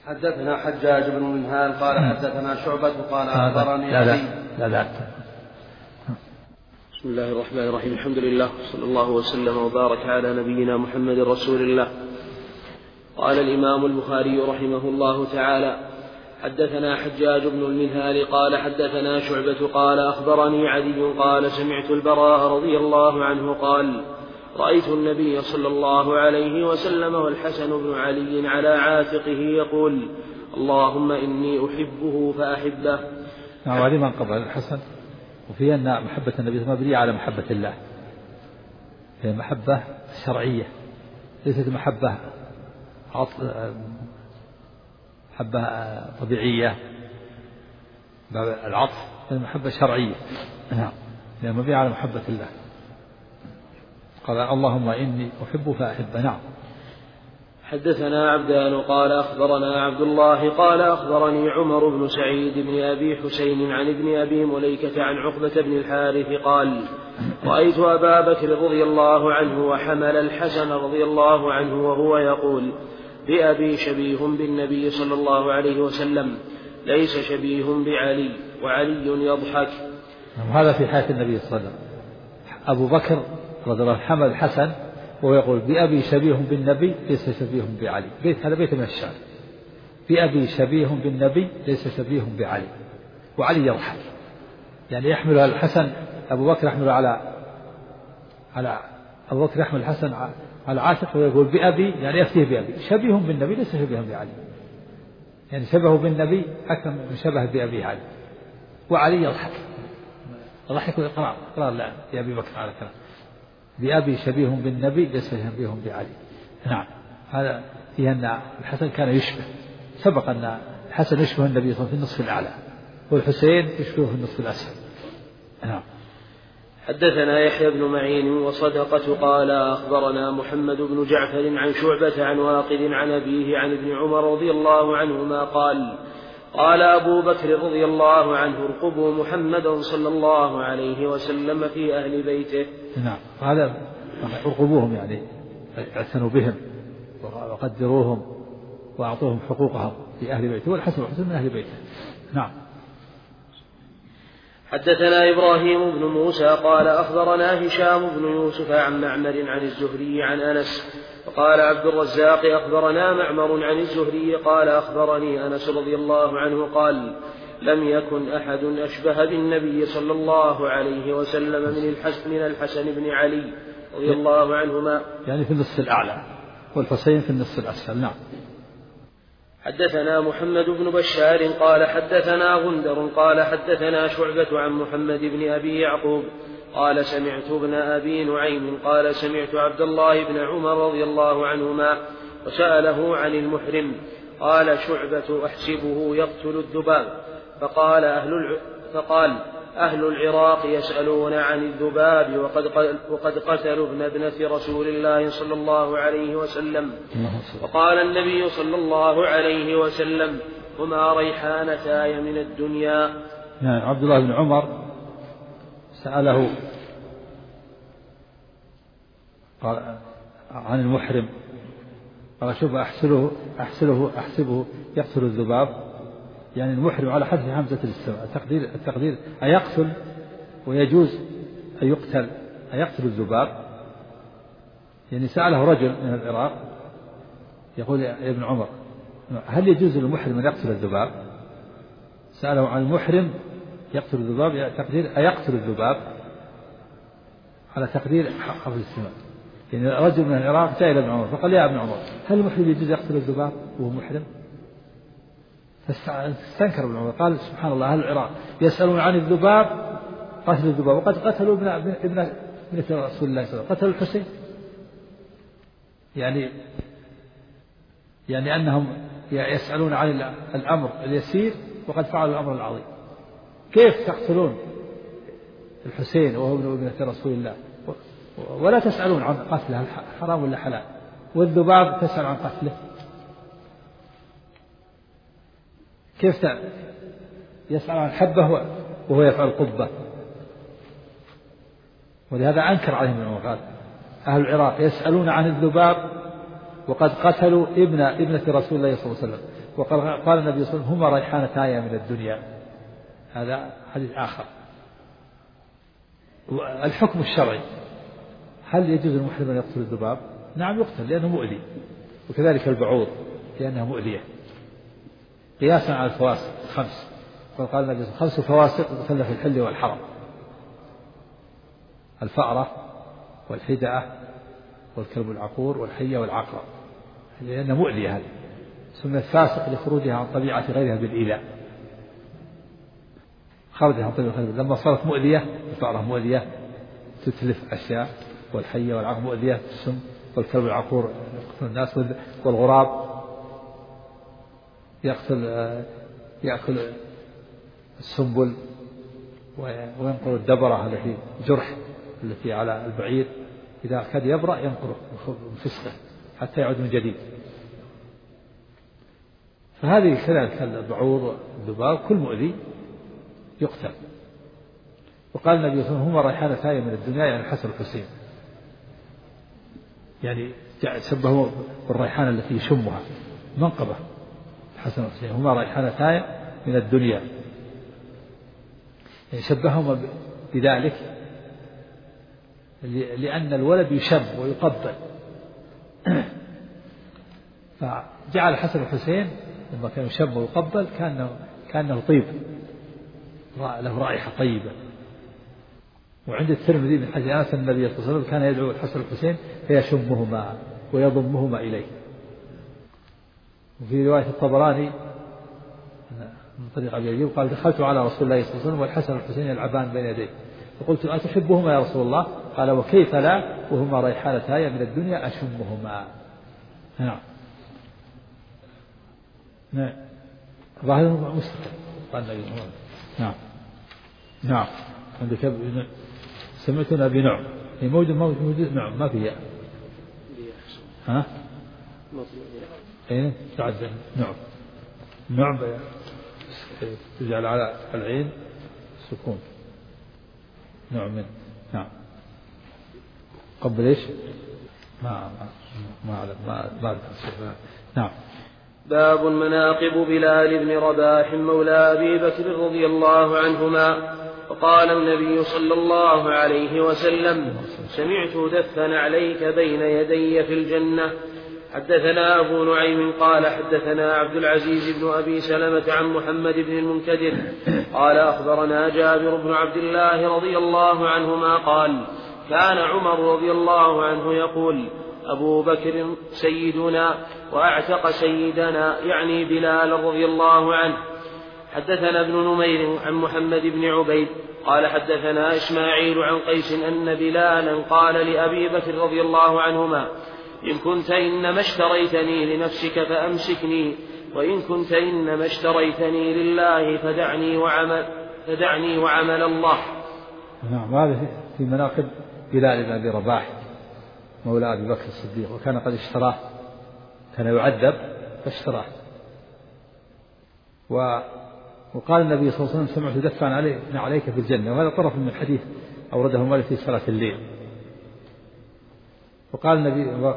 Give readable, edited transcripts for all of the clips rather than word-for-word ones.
حدثنا حجاج بن منهال قال حدثنا شعبة قال أخبرني لا. بسم الله الرحمن الرحيم. الحمد لله صلى الله وسلم وبارك على نبينا محمد رسول الله. قال الإمام البخاري رحمه الله تعالى: حدثنا حجاج بن المنهال قال حدثنا شعبة قال أخبرني عدي قال سمعت البراء رضي الله عنه قال: رأيت النبي صلى الله عليه وسلم والحسن بن علي على عاتقه يقول: اللهم إني أحبه فأحبه. وهذه من قبل الحسن، وفي أن محبة النبي مبنية على محبة الله، هي محبة شرعية ليست محبة طبيعية العطف، هي محبة شرعية هي مبنية على محبة الله. قال: اللهم إني أحبه فأحبه. نعم. حدثنا عبدان قال أخبرنا عبد الله قال أخبرني عمر بن سعيد بن أبي حسين عن ابن أبي مليكة عن عقبة بن الحارث قال: رأيت أبا بكر رضي الله عنه وحمل الحسن رضي الله عنه وهو يقول: بأبي شبيه بالنبي صلى الله عليه وسلم ليس شبيه بعلي، وعلي يضحك. هذا في حياة النبي صلى الله عليه وسلم. أبو بكر رضي الله عنه حمل الحسن وهو يقول: بأبي شبيه بالنبي ليس شبيه بعلي. هذا بيت من الشعر: بأبي شبيه بالنبي ليس شبيه بعلي، وعلي يضحك. يعني يحمل الحسن، أبو بكر يحمل على أبو بكر يحمل الحسن على عاتق ويقول: بأبي، يعني يفتيه بأبي شبيه بالنبي ليس شبيه بعلي، يعني شبهه بالنبي أكثر من شبه بأبي علي، وعلي يضحك. ضحك إقرار لا بأبي بكر على كلام: بأبي شبيه بالنبي ليس شبيه بعلي. نعم. هذا فيه أن الحسن كان يشبه، سبق أن الحسن يشبه النبي صلى الله عليه وسلم في النصف الأعلى، والحسين يشبهه في النصف الأسفل. نعم. حدثنا يحيى بن معين وصدقة قال أخبرنا محمد بن جعفر عن شعبة عن واقد عن أبيه عن ابن عمر رضي الله عنهما قال: قال أبو بكر رضي الله عنه: ارقبوا محمدا صلى الله عليه وسلم في أهل بيته. نعم. هذا ارقبوهم، يعني اعتنوا بهم وقدروهم وأعطوهم حقوقهم في أهل بيته، والحسن والحسين من أهل بيته. نعم. حدثنا إبراهيم بن موسى قال أخبرنا هشام بن يوسف عن معمر عن الزهري عن أنس. وقال عبد الرزاق أخبرنا معمر عن الزهري قال أخبرني أنس رضي الله عنه قال: لم يكن أحد أشبه بالنبي صلى الله عليه وسلم من الحسن بن علي رضي الله عنهما، يعني في النصف الأعلى، والحسين في النصف الأسفل. نعم. حدثنا محمد بن بشار قال حدثنا غندر قال حدثنا شعبة عن محمد بن أبي يعقوب قال سمعت ابن أبي نعيم قال سمعت عبد الله بن عمر رضي الله عنهما وسأله عن المحرم. قال شعبة: أحسبه يقتل الذباب. فقال أهل العراق يسألون عن الذباب وقد قتلوا ابنة رسول الله صلى الله عليه وسلم. وقال النبي صلى الله عليه وسلم: هما ريحانتاي من الدنيا. يعني عبد الله بن عمر سأله قال عن المحرم، قال: شوف، أحسبه يقتل الذباب. يعني المحرم على حذف همزة الاستواء، التقدير أيقتل، ويجوز أن يقتل، أيقتل الذباب. يعني سأله رجل من العراق يقول: يا ابن عمر، هل يجوز للمحرم أن يقتل الذباب؟ سأله عن المحرم يقتل الذباب، تقدير أيقتل الذباب، على تقدير حرف الاستواء. يعني رجل من العراق جاء إلى ابن عمر فقال: يا ابن عمر، هل المحرم يجوز يقتل الذباب وهو محرم؟ فاستنكر ابن عمر قال: سبحان الله، أهل العراق يسألون عن الذباب، قتل الذباب، وقد قتلوا ابن رسول الله صلى الله عليه وسلم، قتلوا الحسين. يعني أنهم يسألون عن الأمر اليسير وقد فعلوا الأمر العظيم. كيف تقتلون الحسين وهو ابن رسول الله ولا تسألون عن قتله حرام ولا حلال، والذباب تسأل عن قتله؟ كيف يسأل عن حبة وهو يفعل قبة؟ ولهذا أنكر عليهم ابن عمر قال: أهل العراق يسألون عن الذباب وقد قتلوا ابنة رسول الله صلى الله عليه وسلم، وقال النبي صلى الله عليه وسلم هما ريحانتاي من الدنيا. هذا حديث آخر. الحكم الشرعي، هل يجوز للمحرم أن يقتل الذباب؟ نعم يقتل لأنه مؤذي، وكذلك البعوض لأنها مؤذية، قياسا على الفواسق 5. وقال النبي 5 فواسق يقتلن في الحل والحرم: الفأرة والحدأة والكلب العقور والحية والعقرب، لأنها مؤذية. هذه سميت فاسق لخروجها عن طبيعة غيرها بالإيذاء، خرجها عن طبيعة غيرها لما صارت مؤذية. الفأرة مؤذية تتلف أشياء، والحية والعقرب مؤذية السم، والكلب العقور يقتل الناس، والغراب يأكل السنبل وينقل الدبرة التي جرح التي على البعير، إذا كاد يبرأ ينقله من فسقه حتى يعود من جديد. فهذه كذلك البعوض والذباب كل مؤذي يقتل. وقال النبي صلى الله عليه وسلم هما ريحانتاي من الدنيا، يعني الحسن والحسين، يعني شبهوا بالريحانة التي يشمها منقبة الحسن والحسين، هما ريحانتاي من الدنيا، يعني شبههما بذلك لأن الولد يشم ويقبل. فجعل الحسن والحسين لما كان يشم ويقبل كأنه طيب له رائحة طيبة. وعند الترمذي من حديث أنس النبي صلى الله عليه وسلم كان يدعو الحسن والحسين فيشمهما ويضمهما إليه. وفي رواية الطبراني من طريق أبي أيوب قال دخلت على رسول الله صلى الله عليه وسلم والحسن والحسين يلعبان بين يديه، فقلت أتحبهما يا رسول الله؟ قال وكيف لا وهما ريحانتاي من الدنيا أشمهما. نعم نعم ظاهر مستقل. قال النبي نعم نعم عندك سمعتنا بنعم هي موجود نعم ما فيها ها ايه تعدل نعم تجعل على العين سكون نعم نعم قبل ايش ما نعم. باب مناقب بلال بن رباح مولى أبي بكر رضي الله عنهما. وقال النبي صلى الله عليه وسلم سمعت دفن عليك بين يدي في الجنة. حدثنا أبو نعيم قال حدثنا عبد العزيز بن أبي سلمة عن محمد بن المنكدر قال أخبرنا جابر بن عبد الله رضي الله عنهما قال كان عمر رضي الله عنه يقول أبو بكر سيدنا وأعتق سيدنا، يعني بلال رضي الله عنه. حدثنا ابن نمير عن محمد بن عبيد قال حدثنا إسماعيل عن قيس أن بلالا قال لأبي بكر رضي الله عنهما إن كنت إنما اشتريتني لنفسك فأمسكني، وإن كنت إنما اشتريتني لله فدعني وعمل الله. نعم هذا في مناقب بلال بن أبي رباح مولى أبي بكر الصديق، وكان قد اشتراه، كان يعذب فاشتراه. وقال النبي صلى الله عليه وسلم سمعت دفعا عليك في الجنة، وهذا طرف من الحديث أورده مالك في صلاة الليل. وقال النبي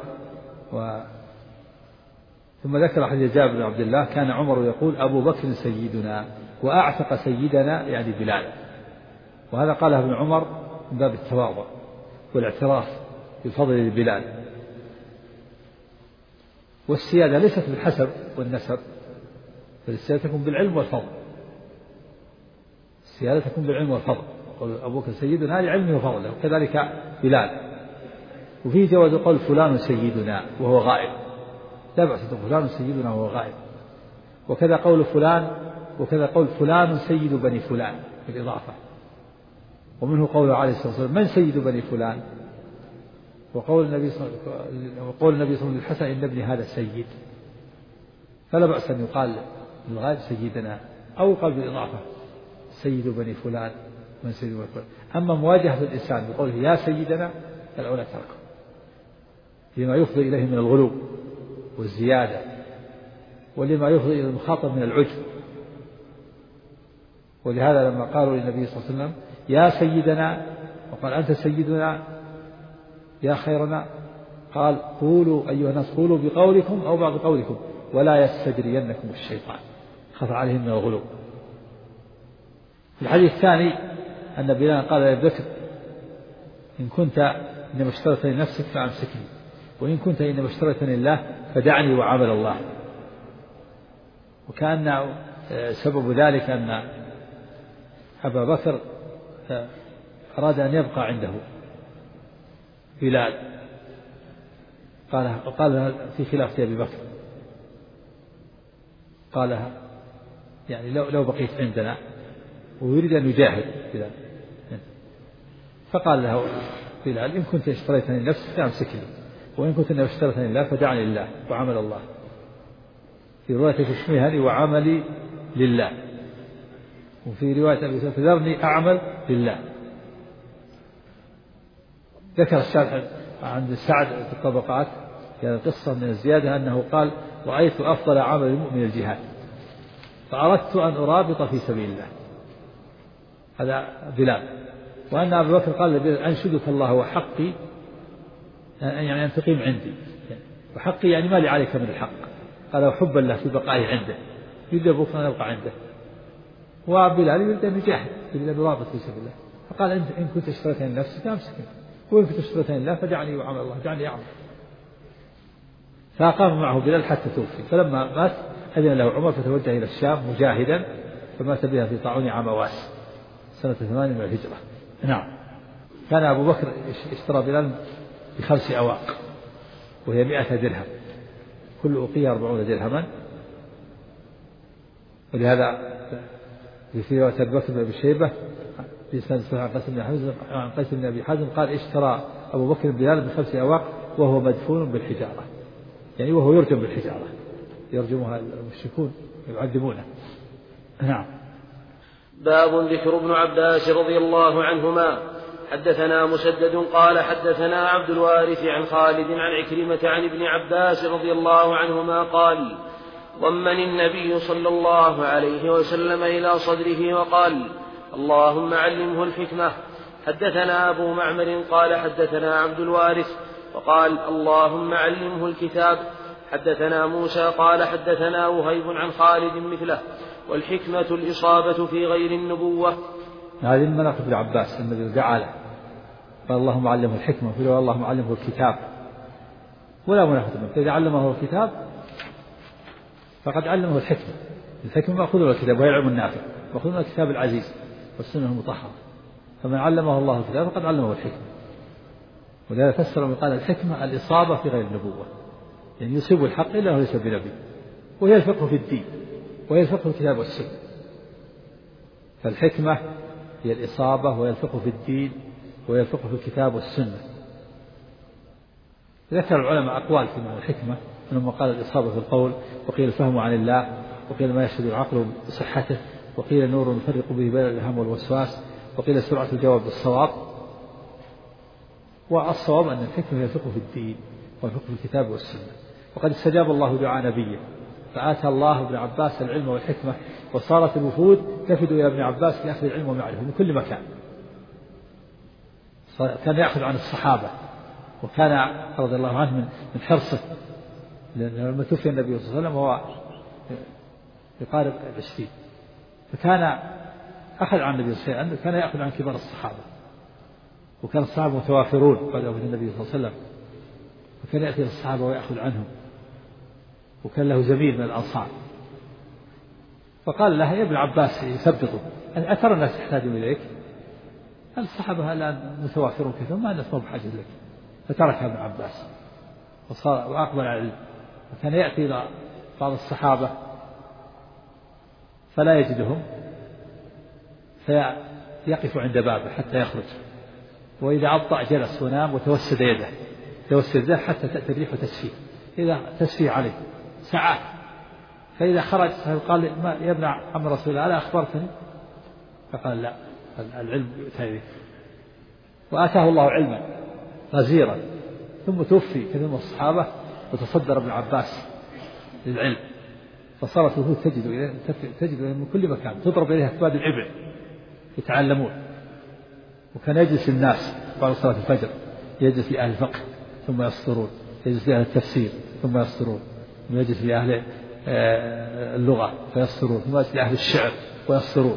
ثم ذكر حديث جابر بن عبد الله كان عمر يقول أبو بكر سيدنا وأعتق سيدنا، يعني بلال. وهذا قاله ابن عمر من باب التواضع والاعتراف بفضل بلال. والسيادة ليست بالحسب والنسب، بل السيادة تكون بالعلم والفضل. السيادة تكون بالعلم والفضل، أبو بكر سيدنا لعلمه وفضله، وكذلك بلال. وفيه جواز قول فلان سيدنا وهو غائب، لا بأس فلان سيدنا وهو غائب. وكذا قول فلان سيد بني فلان بالإضافة. ومنه قول عليه الصلاة والسلام من سيد بني فلان، وقول النبي صلى الله عليه وسلم للحسن إن ابني هذا سيد، فلا بأس أن يقال للغائب سيدنا أو يقال بالإضافة سيد بني فلان من سيد بني فلان. أما مواجهة الإنسان بقوله يا سيدنا فالأولى تركه لما يفضي إليه من الغلو والزيادة، ولما يفضي إلى المخاطب من العجب. ولهذا لما قالوا للنبي صلى الله عليه وسلم يا سيدنا وقال أنت سيدنا يا خيرنا قال قولوا أيها الناس قولوا بقولكم أو بعض قولكم ولا يستجرينكم الشيطان، خاف عليهم من الغلو. في الحديث الثاني أن بلال قال لأبي بكر إن كنت إنما اشتريتني لنفسك فأمسكني، وإن كنت إنما اشتريتني لله فدعني وعمل الله. وكان سبب ذلك أن أبا بكر أراد أن يبقى عنده بلال، قال في خلاف أبي بكر، قال يعني لو بقيت عندنا، ويريد أن يجاهد بلال. فقال له بلال إن كنت اشتريتني لنفسك فأمسكني، وإن كنت اشتريتني لله فدعني لله وعمل الله. في رواية تسميهني وعملي لله، وفي رواية أبي سعيد فذرني أعمل لله. ذكر الشارح عند سعد في الطبقات في هذه القصة من الزيادة أنه قال رأيت أفضل عمل المؤمن الجهاد فأردت أن أرابط في سبيل الله. هذا بلال. وأن أبا بكر قال لبلال أنشدك الله وحقي، يعني أن تقيم عندي، وحقي يعني ما لي عليك من الحق. قال حبا له في بقائه عنده، يريد بكرة أن يبقى عنده. وبلال يريد أن يجاهد، يريد أن يرابط في سبيل الله. فقال إن كنت اشتريتني لنفسك فأمسكني، وإن كنت اشتريتني لله فدعني وعمل الله، دعني أعمل. فأقام معه بلال حتى توفي. فلما مات أذن له عمر فتوجه إلى الشام مجاهدا، فمات بها في طاعون عام واس سنة 8 من الهجرة. نعم. كان أبو بكر اشترى بلال ب5 أواق وهي 100 درهم، كل أوقية 40 درهما. ولهذا في رواية أبي بكر بن أبي شيبة بإسناد صحيح عن قيس بن أبي حازم قال اشترى أبو بكر بلال ب5 أواق وهو مدفون بالحجارة، يعني وهو يرجم بالحجارة، يرجمها المشركون يعذبونه. نعم. باب ذكر ابن عباس رضي الله عنهما. حدثنا مسدد قال حدثنا عبد الوارث عن خالد عن عكرمة عن ابن عباس رضي الله عنهما قال ضمني النبي صلى الله عليه وسلم إلى صدره وقال اللهم علمه الحكمة. حدثنا أبو معمر قال حدثنا عبد الوارث وقال اللهم علمه الكتاب. حدثنا موسى قال حدثنا وهيب عن خالد مثله، والحكمة الإصابة في غير النبوة. هذه من مناقب ابن عباس الذي دعا له قال اللهم علمه الحكمة، وقال اللهم علمه الكتاب، ولا منافة منه. إذا علمه الكتاب فقد علمه الحكمة. الحكمة مأخوذ من الكتاب وهي العلم النافع، مأخوذ من الكتاب العزيز والسنة المطهرة. فمن علمه الله الكتاب فقد علمه الحكمة. ولهذا فسر من قال الحكمة الإصابة في غير النبوة، يعني يصيب الحق إلا هو ليس بنبي، وهي الفقه في الدين، وهي الفقه في الكتاب والسنة. فالحكمة هي الإصابة، وهي الفقه في الدين، وهي الفقه في الكتاب والسنة. ذكر العلماء أقوال في معنى الحكمة، منهم قال الإصابة في القول، وقيل الفهم عن الله، وقيل ما يشهد العقل بصحته، وقيل نور نفرق به بين الإلهام والوسواس، وقيل سرعة الجواب بالصواب. والصواب أن الحكمة هي الفقه في الدين والفقه في الكتاب والسنة. وقد استجاب الله دعاء نبيه فآتى الله ابن عباس العلم والحكمة، وصارت الوفود تفد إلى ابن عباس لأخذ العلم ومعرفة من كل مكان. كان يأخذ عن الصحابة، وكان رضي الله عنه من حرصه، لما توفي النبي صلى الله عليه وسلم وهو يقارب 20، فكان أخذ عن النبي صلى الله عليه وسلم، كان يأخذ عن كبار الصحابة، وكان الصحابة متوافرون بعد وفاة النبي صلى الله عليه وسلم، وكان يأتي للصحابة ويأخذ عنهم، وكان له زميل من الأنصار. فقال له يا ابن عباس يثبطه أترى الناس يحتاجون إليك؟ الصحابة الآن متوافرون كثيرا، ما الناس ما بحاجة لك. فتركها ابن عباس وأقبل على العلم. وكان يأتي إلى بعض الصحابة فلا يجدهم فيقف عند بابه حتى يخرج، وإذا أبطأ جلس ونام وتوسد يده حتى تأتي الريح وتسفيه، إذا تسفيه عليه ساعات. فإذا خرج قال يا ابن عم رسول الله ألا أخبرتني؟ فقال لا، العلم يؤتى إليه. وآتاه الله علما غزيرا، ثم توفي كثير من الصحابة وتصدر ابن عباس للعلم، فصارت الوفود تجد من كل مكان، تضرب إليها أكباد الإبل يتعلمون. وكان يجلس الناس بعد صلاة الفجر، يجلس لأهل الفقه ثم يصدرون، يجلس لأهل التفسير ثم يصدرون، ثم يجلس لأهل اللغة فيصدرون، ثم يجلس لأهل الشعر ويصدرون.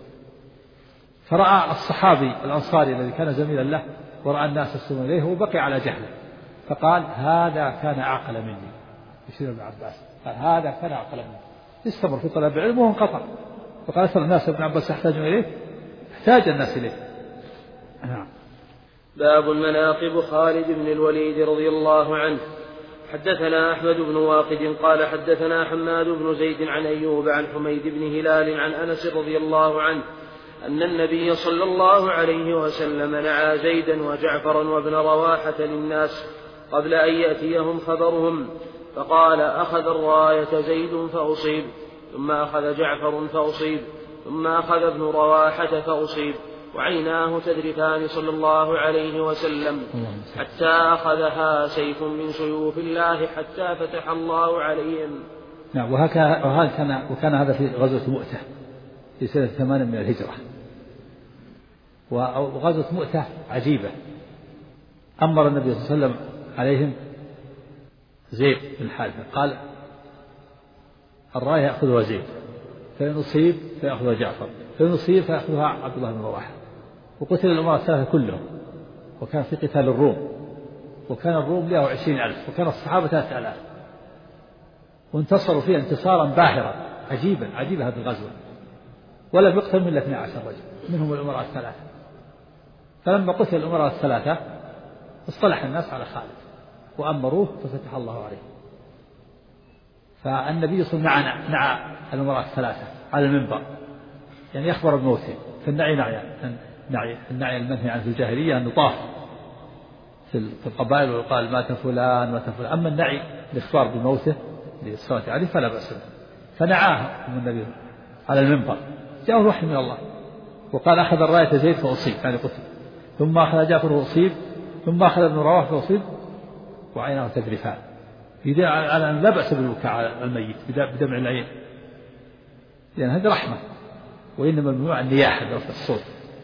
فرأى الصحابي الأنصاري الذي كان زميلا له ورأى الناس يصدرون إليه وبقي على جهله، فقال هذا كان أعقل مني، يشير ابن عباس، قال هذا كان أعقل مني، استمر في طلب العلم وانقطع. فقال ترى الناس ابن عباس يحتاجون إليه، احتاج الناس إليه. نعم. باب مناقب خالد بن الوليد رضي الله عنه. حدثنا أحمد بن واقد قال حدثنا حماد بن زيد عن أيوب عن حميد بن هلال عن أنس رضي الله عنه أن النبي صلى الله عليه وسلم نعى زيدا وجعفرا وابن رواحة للناس قبل أن يأتيهم خبرهم، فقال أخذ الراية زيد فأصيب، ثم أخذ جعفر فأصيب، ثم أخذ ابن رواحة فأصيب، وعيناه تذرفان صلى الله عليه وسلم حتى أخذها سيف من سيوف الله حتى فتح الله عليهم. نعم. وكان هذا في غزوة مؤتة في سنة 8 من الهجرة. وغزوة مؤتة عجيبة، أمر النبي صلى الله عليه وسلم عليهم زيد بن حارثة، قال الراية يأخذها زيد، فإن أصيب فيأخذها جعفر، فإن أصيب فيأخذها عبد الله بن رواحة. وقتل الأمراء الثلاثة كلهم، وكان في قتال الروم، وكان الروم 120,000 وكان الصحابة 3000، وانتصروا فيها انتصارا باهرا عجيبا. عجيبة هذه الغزوة، ولم يقتل من 12 رجل منهم الأمراء الثلاثة. فلما قتل الأمراء الثلاثة اصطلح الناس على خالد وأمروه ففتح الله عليه. فالنبي صلى الله عليه وسلم نعى الأمراء الثلاثة على المنبر، يعني يخبر بموته. فالنعي النعي المنهي عنه في الجاهلية أن يطاف في القبائل ويقال مات فلان مات فلان. أما النعي الإخبار بموته للصلاة عليه فلا بأس به. فنعاه النبي على المنبر، جاءه الوحي من الله وقال أخذ الراية زيد فأصيب، يعني قتل، ثم أخذ جعفر فأصيب، ثم أخذ ابن رواحة فأصيب، وعيناه تذرفان، يدل على أن لا بأس بالبكاء على الميت بدمع العين، لأن هذه رحمة، وإنما الممنوع النياحة برفع الصوت.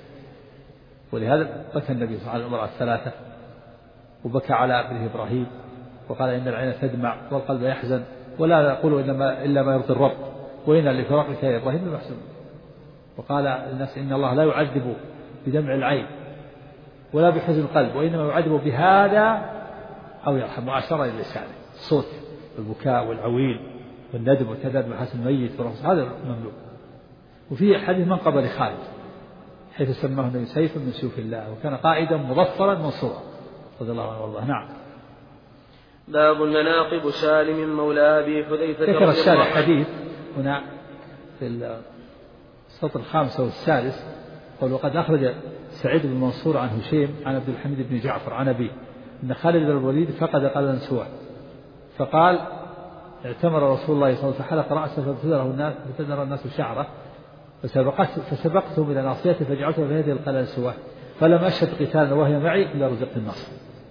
ولهذا بكى النبي صلى الله عليه وسلم على الأمراء الثلاثة، وبكى على ابنه إبراهيم وقال إن العين تدمع والقلب يحزن ولا يقول إلا ما يرضي الرب، وإن لفراقك يا إبراهيم لمحزن. وقال الناس إن الله لا يعذب بدمع العين ولا بحزن القلب، وإنما يعذب بهذا أو يرحم. وأشار إلى لسانه، الصوت والبكاء والعويل والندب والتذاب بحسن الميت والرقص، هذا ممنوع. وفي حديث منقبة لخالد حيث سماه النبي سيفا من سيوف الله، وكان قائدا مظفرا منصورا رضي الله عنه وارضاه. نعم. باب مناقب سالم مولى أبي حذيفة. ذكر الشارع حديث هنا في السطر 5 و6، قال وقد أخرج سعيد بن منصور عن هشيم عن عبد الحميد بن جعفر عن أبيه أن خالد بن الوليد فقد قلبا سوى، فقال اعتمر رسول الله صلى الله عليه وسلم فحلق رأسه فابتدر الناس شعره فسبقتهم إلى ناصيته فجعلته في هذه القلنسوة فلم أشهد قتالا وهي معي إلا رزقت النصر.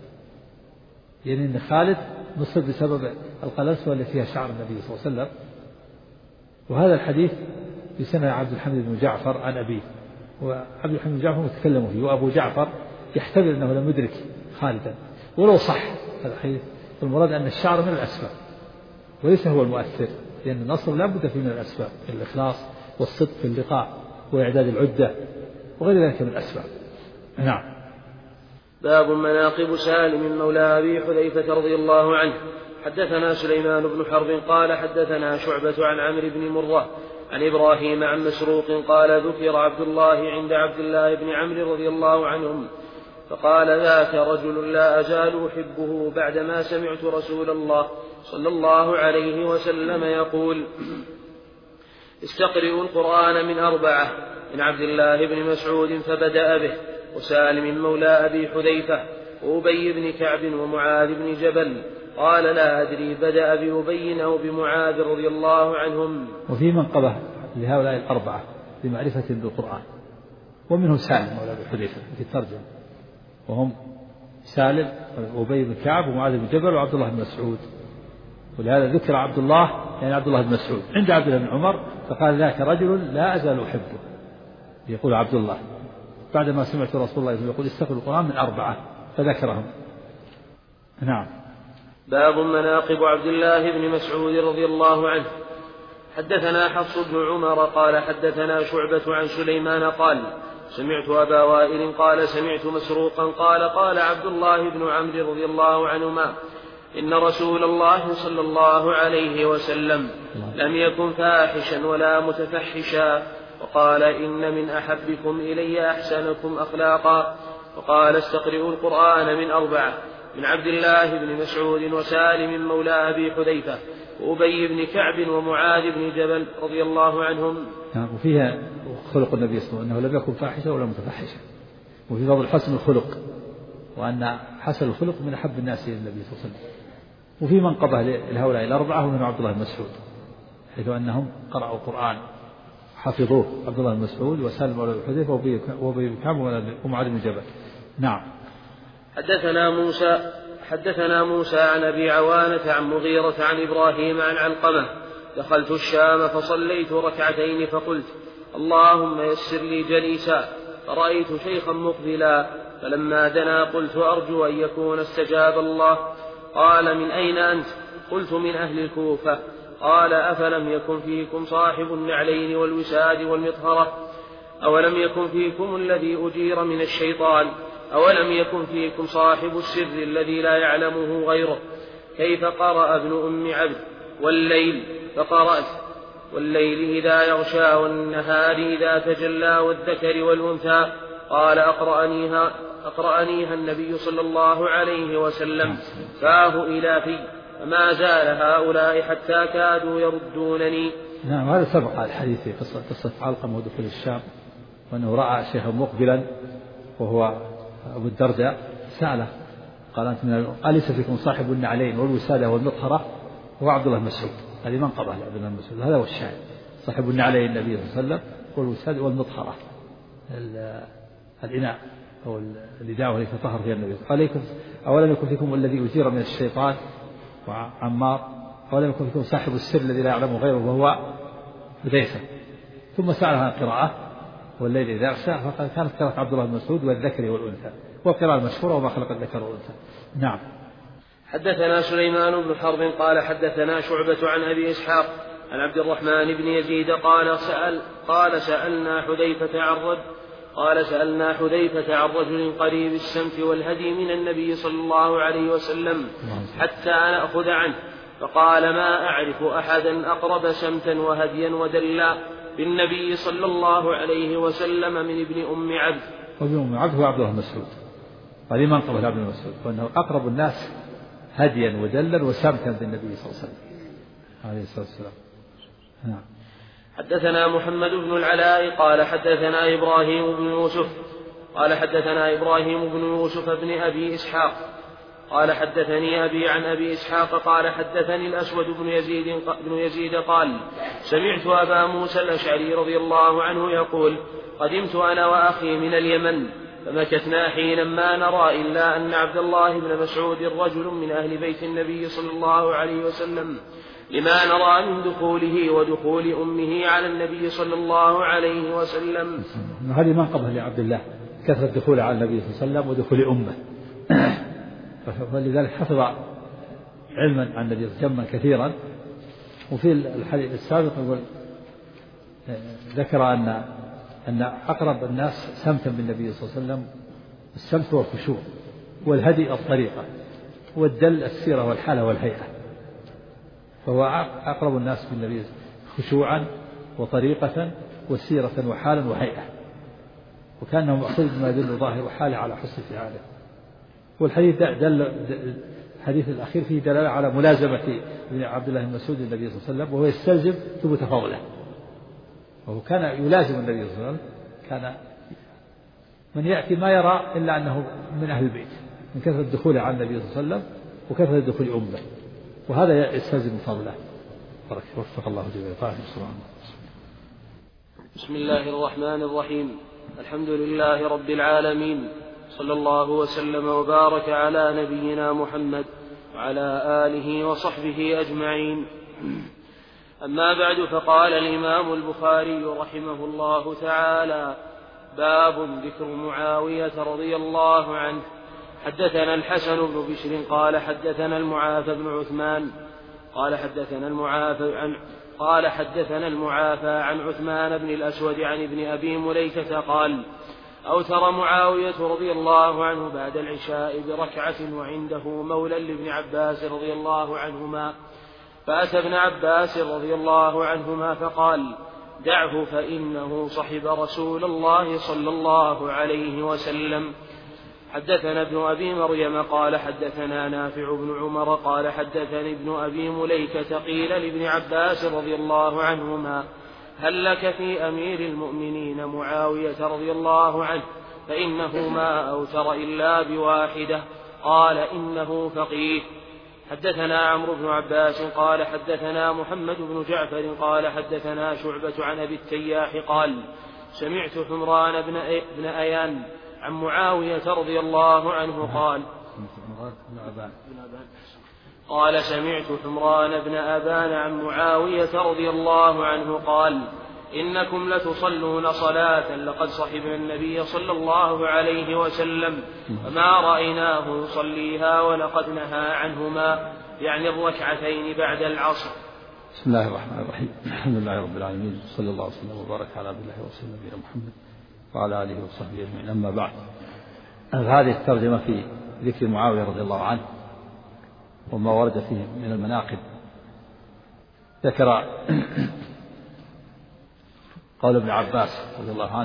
يعني أن خالد نصر بسبب القلنسوة التي فيها شعر النبي صلى الله عليه وسلم. وهذا الحديث في سنة عبد الحميد بن جعفر عن أبيه، وعبد الحميد بن جعفر متكلم فيه، وأبو جعفر يحتمل أنه لم يدرك خالدا ولو صح هذا الحديث. المراد أن الشعر من الأسباب وليس هو المؤثر، لأن النصر لا بد فيه من الأسباب، الإخلاص والصدق في اللقاء وإعداد العدة وغير ذلك من الأسباب. نعم. باب مناقب سالم مولى أبي حذيفة رضي الله عنه. حدثنا سليمان بن حرب قال حدثنا شعبة عن عمرو بن مرة عن إبراهيم عن مسروق قال ذكر عبد الله عند عبد الله بن عمرو رضي الله عنهم فقال ذاك رجل لا أزال أحبه بعدما سمعت رسول الله صلى الله عليه وسلم يقول استقرئوا القرآن من 4 من عبد الله بن مسعود فبدأ به وسالم مولى أبي حذيفة وأبي بن كعب ومعاذ بن جبل. قال لا أدري بدأ بأبي أو بمعاذ رضي الله عنهم. وفي منقبة لهؤلاء 4 بمعرفة بالقرآن، ومنهم سالم مولى أبي حذيفة في الترجمة، وهم سالم وأبي بن كعب ومعاذ بن جبل وعبد الله بن مسعود. ولهذا ذكر عبد الله يعني عبد الله بن مسعود عند عبد الله بن عمر فقال ذاك رجل لا أزال أحبه، يقول عبد الله بعدما سمعت رسول الله يقول استقرئوا القرآن من 4 فذكرهم. نعم. باب مناقب عبد الله بن مسعود رضي الله عنه. حدثنا حفص بن عمر قال حدثنا شعبة عن سليمان قال سمعت أبا وائل قال سمعت مسروقا قال قال عبد الله بن عمرو رضي الله عنهما إن رسول الله صلى الله عليه وسلم لم يكن فاحشا ولا متفحشا، وقال إن من أحبكم إلي أحسنكم أخلاقا، وقال استقرئوا القرآن من 4: من عبد الله بن مسعود وسالم مولى أبي حذيفة وأبي بن كعب ومعاذ بن جبل رضي الله عنهم. وفيها خلق النبي صلى الله عليه وسلم أنه لم يكن فاحشا ولا متفحشا، وفي فضل حسن الخلق، وأن حسن الخلق من أحب الناس إلى النبي صلى الله عليه وسلم. وفي منقبة لهؤلاء الأربعة ومن عبد الله بن مسعود، حيث أنهم قرأوا القرآن حفظوه، عبد الله بن مسعود وسالم مولى أبي حذيفة وأبي بن كعب ومعاذ بن جبل. نعم. حدثنا موسى عن أبي عوانة عن مغيرة عن إبراهيم عن علقمة: دخلت الشام فصليت ركعتين فقلت اللهم يسر لي جليسا، فرأيت شيخا مقبلا، فلما دنا قلت أرجو أن يكون استجاب الله. قال: من أين أنت؟ قلت: من أهل الكوفة. قال: أفلم يكن فيكم صاحب النعلين والوساد والمطهرة؟ أولم يكن فيكم الذي أجير من الشيطان؟ أولم يكن فيكم صاحب السر الذي لا يعلمه غيره؟ كيف قرأ ابن أم عبد والليل؟ فقرأت: والليل إذا يغشى والنهار إذا تجلى والذكر والأنثى. قال: أقرأنيها النبي صلى الله عليه وسلم فاه إلى في، فما زال هؤلاء حتى كادوا يردونني. نعم. هذا سبق الحديث في قصة علقمة ودخول الشام، وأنه رأى شيخا مقبلا وهو أبو الدرداء، سأله قال: أنت من أليس فيكم صاحب النعلين والوسادة والمطهرة؟ هو عبد الله مسعود. هذه منقبة لعبد الله مسعود، هذا هو الشاهد. صاحب النعلين النبي صلى الله عليه وسلم والوسادة والمطهرة، الإناء أو الإداء التي تطهر فيها النبي. قال: أولم يكن فيكم الذي أجير من الشيطان وعمار؟ أولم يكن فيكم صاحب السر الذي لا يعلمه غيره وهو حذيفة؟ ثم سأل عن القراءة: والليل إذا يغشى، فقال: كانت قراءة عبد الله بن مسعود والذكر والأنثى، والقراءة المشهورة وما خلق الذكر والأنثى. نعم. حدثنا سليمان بن حرب قال حدثنا شعبة عن أبي إسحاق عن عبد الرحمن بن يزيد سألنا حذيفة عن رجل قريب السمت والهدي من النبي صلى الله عليه وسلم حتى نأخذ عنه، فقال: ما أعرف أحدا أقرب سمتا وهديا ودلا بالنبي صلى الله عليه وسلم من ابن أم عبد. وابن أم عبد هو عبد الله مسعود، هذه منقبة عبد الله مسعود، وأنه أقرب الناس هديا ودلا وسمتا بالنبي صلى الله عليه وسلم عليه الصلاة والسلام. نعم. حدثنا محمد بن العلاء قال حدثنا إبراهيم بن يوسف بن أبي إسحاق قال حدثني أبي عن أبي إسحاق قال حدثني الأسود بن يزيد قال: سمعت أبا موسى الأشعري رضي الله عنه يقول: قدمت أنا وأخي من اليمن، فمكثنا حينا ما نرى إلا أن عبد الله بن مسعود رجل من أهل بيت النبي صلى الله عليه وسلم، لما نرى من دخوله ودخول أمه على النبي صلى الله عليه وسلم. هذه منقبة لعبد الله، كثرة دخوله على النبي صلى الله عليه وسلم ودخول أمه، فلذلك حفظ علما عن النبي جما كثيرا. وفي الحديث السابق يقول ذكر أن أقرب الناس سمتا بالنبي صلى الله عليه وسلم السمت والخشوع، والهدي الطريقة، والدل السيرة والحالة والهيئة، فهو أقرب الناس بالنبي خشوعا وطريقة وسيرة وحالا وهيئة، وكأنه مقصود بما يدل ظاهر حاله على حسن فعاله. والحديث الحديث الأخير فيه دلالة على ملازمة عبد الله بن مسعود النبي صلى الله عليه وسلم، وهو يستلزم ثبوت فضله، وهو كان يلازم النبي صلى الله عليه وسلم، كان من يأتي ما يرى إلا أنه من أهل البيت من كثرة دخوله على النبي صلى الله عليه وسلم وكثرة دخول أمه، وهذا يستلزم فضله. وفق الله جميعا. بسم الله الرحمن الرحيم. الحمد لله رب العالمين، صلى الله وسلم وبارك على نبينا محمد وعلى آله وصحبه أجمعين. أما بعد، فقال الإمام البخاري رحمه الله تعالى: باب ذكر معاوية رضي الله عنه. حدثنا الحسن بن بشر قال حدثنا المعافى بن عثمان قال حدثنا المعافى عن عثمان بن الأسود عن ابن أبي مليكة قال أوتر معاوية رضي الله عنه بعد العشاء بركعة وعنده مولى لابن عباس رضي الله عنهما، فأتى ابن عباس رضي الله عنهما فقال دعه فإنه صحب رسول الله صلى الله عليه وسلم. حدثنا ابن أبي مريم قال حدثنا نافع بن عمر قال حدثني ابن أبي مليكة قيل لابن عباس رضي الله عنهما هل لك في أمير المؤمنين معاوية رضي الله عنه فإنه ما أوتر إلا بواحدة، قال إنه فقيه. حدثنا عمرو بن عباس قال حدثنا محمد بن جعفر قال حدثنا شعبة عن أبي التياح قال سمعت حمران بن أيان عن معاوية رضي الله عنه قال سمعت حمران بن أبان عن معاوية رضي الله عنه قال إنكم لتصلون صلاة لقد صحبنا النبي صلى الله عليه وسلم وما رأيناه يصليها ولقد نهى عنهما، يعني الركعتين بعد العصر. بسم الله الرحمن الرحيم. الحمد لله رب العالمين، صلى الله وسلم وبارك على عبد الله ورسوله نبينا محمد وعلى آله وصحبه أجمعين. أما بعد، هذه الترجمة في ذكر معاوية رضي الله عنه وما ورد فيه من المناقب. ذكر قول ابن عباس رضي الله عنه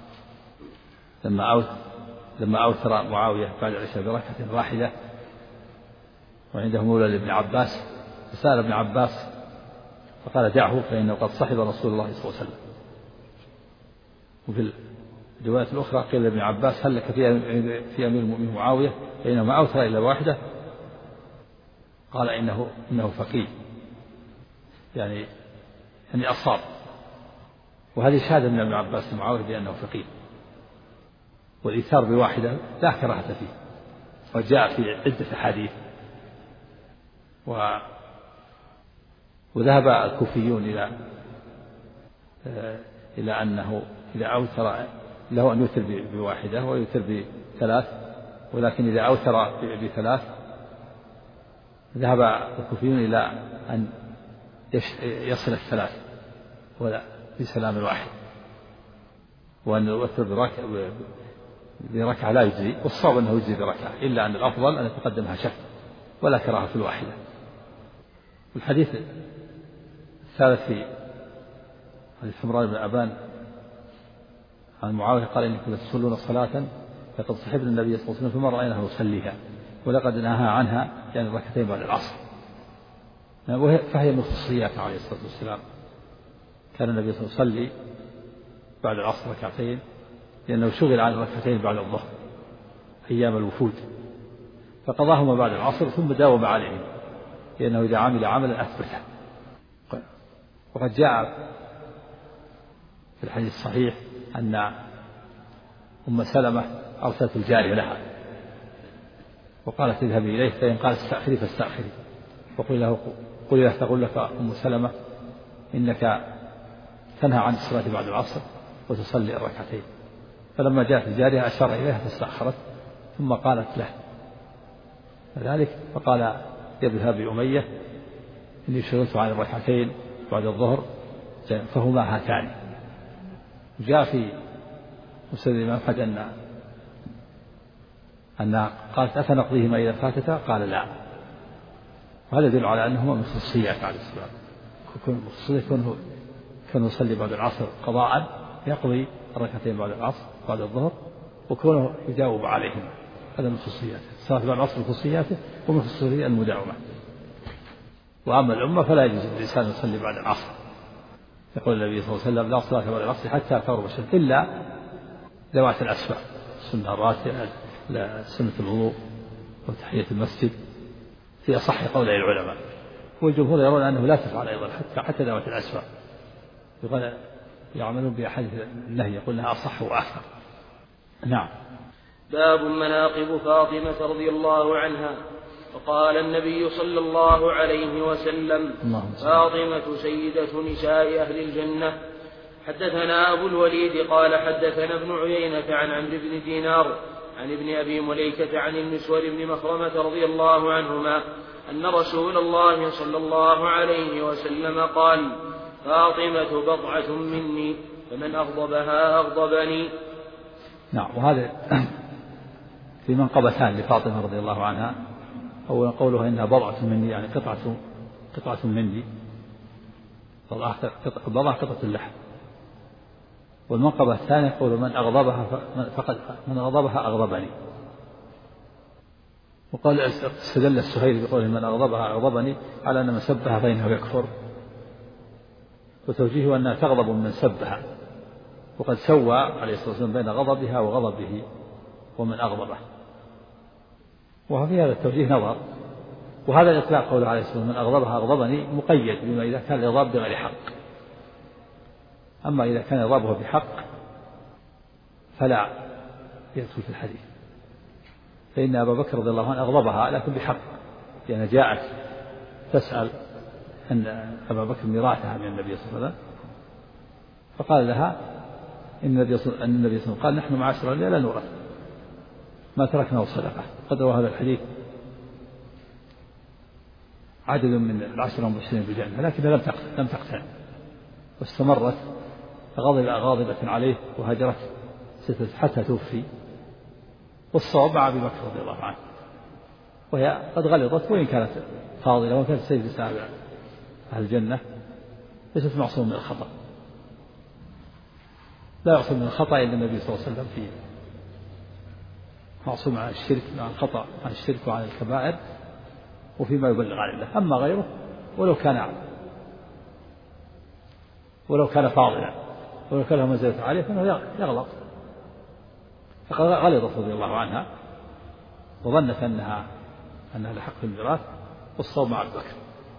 لما أوتر معاوية بعد العشاء بركعة واحدة وعنده مولى لابن عباس، فسأل ابن عباس فقال دعه فإنه قد صحب رسول الله صلى الله عليه وسلم. وفي الرواية الأخرى قيل لابن عباس هل لك في أمير المؤمنين معاوية فإنه ما أوتر إلا واحدة، قال إنه فقيه، يعني أصاب. وهذه شهادة من ابن عباس لمعاوية بأنه فقيه، والإيثار بواحدة لا كراهة فيه، وجاء في عدة أحاديث. وذهب الكوفيون إلى أنه إذا أوتر له أن يوتر بواحدة ويوتر بثلاث، ولكن إذا أوتر بثلاث ذهب الكوفيون إلى أن يصل الثلاث ولا بسلام الواحد، وأن يوتر بركعة لا يجزي، والصواب أنه يجزي بركعة، إلا أن الأفضل أن يتقدمها شك ولا كراهة في الواحدة. الحديث الثالث في حديث حمران بن أبان عن معاوية قال إنكم لتصلون صلاة لقد صحبنا النبي صلى الله عليه وسلم فما رأيناه يصليها ولقد نهى عنها، يعني الركعتين بعد العصر، فهي من خصوصياته عليه الصلاة والسلام. كان النبي صلى الله عليه وسلم يصلي بعد العصر ركعتين لأنه شغل عن الركعتين بعد الظهر أيام الوفود، فقضاهما بعد العصر ثم داوم عليهم، لأنه إذا عمل عملا أثبته. وقد جاء في الحديث الصحيح أن أم سلمة أرسلت الجارية لها وقالت اذهبي إليه، فإن قال استأخري فاستأخري، وقل له تقول لك أم سلمة إنك تنهى عن الصلاة بعد العصر وتصلي الركعتين. فلما جاءت الجارية أشار إليها فاستأخرت، ثم قالت له ذلك، فقال يا ابن أبي أمية إني شغلت عن الركعتين بعد الظهر فهما هاتان. جاء في مسند الإمام أحمد أن قالت أفنقضيهما إذا فاتتا؟ قال لا. وهذا يدل على أنهما من خصوصيات عليه السلام، كونه يصلي بعد العصر قضاء يقضي الركعتين بعد العصر بعد الظهر، وكونه يجاوب عليهم، هذا من خصوصياته. الصلاة بعد العصر من خصوصياته ومن خصوصية المداومة. وأما الأمة فلا يجوز الإنسان يصلي بعد العصر. يقول النبي صلى الله عليه وسلم لا صلاة بعد العصر حتى تغرب الشمس إلا ذوات الأسباب، السنة الراتبة، سنة الوضوء وتحية المسجد، في أصح قولي العلماء. والجمهور يرون أنه لا تفعل أيضا حتى ذوات الأسباب، يقول يعملون بأحاديث النهي، يقول أنها أصح وأكثر. نعم. باب مناقب فاطمة رضي الله عنها. وقال النبي صلى الله عليه وسلم فاطمة سيدة نساء أهل الجنة. حدثنا أبو الوليد قال حدثنا ابن عيينة عن عمرو بن دينار عن ابن أبي مليكة عن المسور بن مخرمة رضي الله عنهما أن رسول الله صلى الله عليه وسلم قال: فاطمة بضعة مني فمن أغضبها أغضبني. نعم. وهذا في منقبتان لفاطمة رضي الله عنها. أولا قولها إنها بضعة مني، يعني قطعة مني، بضعة قطعة اللحم. والمنقبة الثانية قول من أغضبها أغضبني. وقال استدل السهيلي بقوله من أغضبها أغضبني على أن من سبها فإنه يكفر، وتوجيهه أنها تغضب من سبها، وقد سوى عليه الصلاة والسلام بين غضبها وغضبه ومن أغضبه. وفي هذا التوجيه نظر. وهذا الإطلاق قوله عليه الصلاة والسلام من أغضبها أغضبني مقيد بما إذا كان الإغضاب بغير حق. أما إذا كان إغضابه بحق فلا يدخل في الحديث، فإن أبا بكر رضي الله عنه أغضبها لكن بحق، لأن جاءت تسأل أن أبا بكر ميراثها من النبي صلى الله عليه وسلم، فقال لها إن النبي صلى الله عليه وسلم قال: نحن معاشر الأنبياء لا نورث ما تركناه صدقة. قد روى هذا الحديث عدد من العشرة المبشرين بالجنة، لكنها لم تقتنع، واستمرت غاضبة عليه وهجرت حتى توفي. والصواب مع أبي بكر رضي الله عنه، وهي قد غلطت وإن كانت فاضلة وكانت سيد نساء أهل الجنة، ليست معصوم من الخطأ. لا يعصم من الخطأ إلا النبي صلى الله عليه وسلم، فيه معصوم عن الشرك، عن الخطأ، عن الشرك وعن الكبائر، وفيما يبلغ عن الله. أما غيره ولو كان فاضلا ولو كان له منزلة عالية فإنه يغلط. فقد غلطت رضي الله عنها وظنت أنها لحق في الميراث، والصواب مع أبي بكر.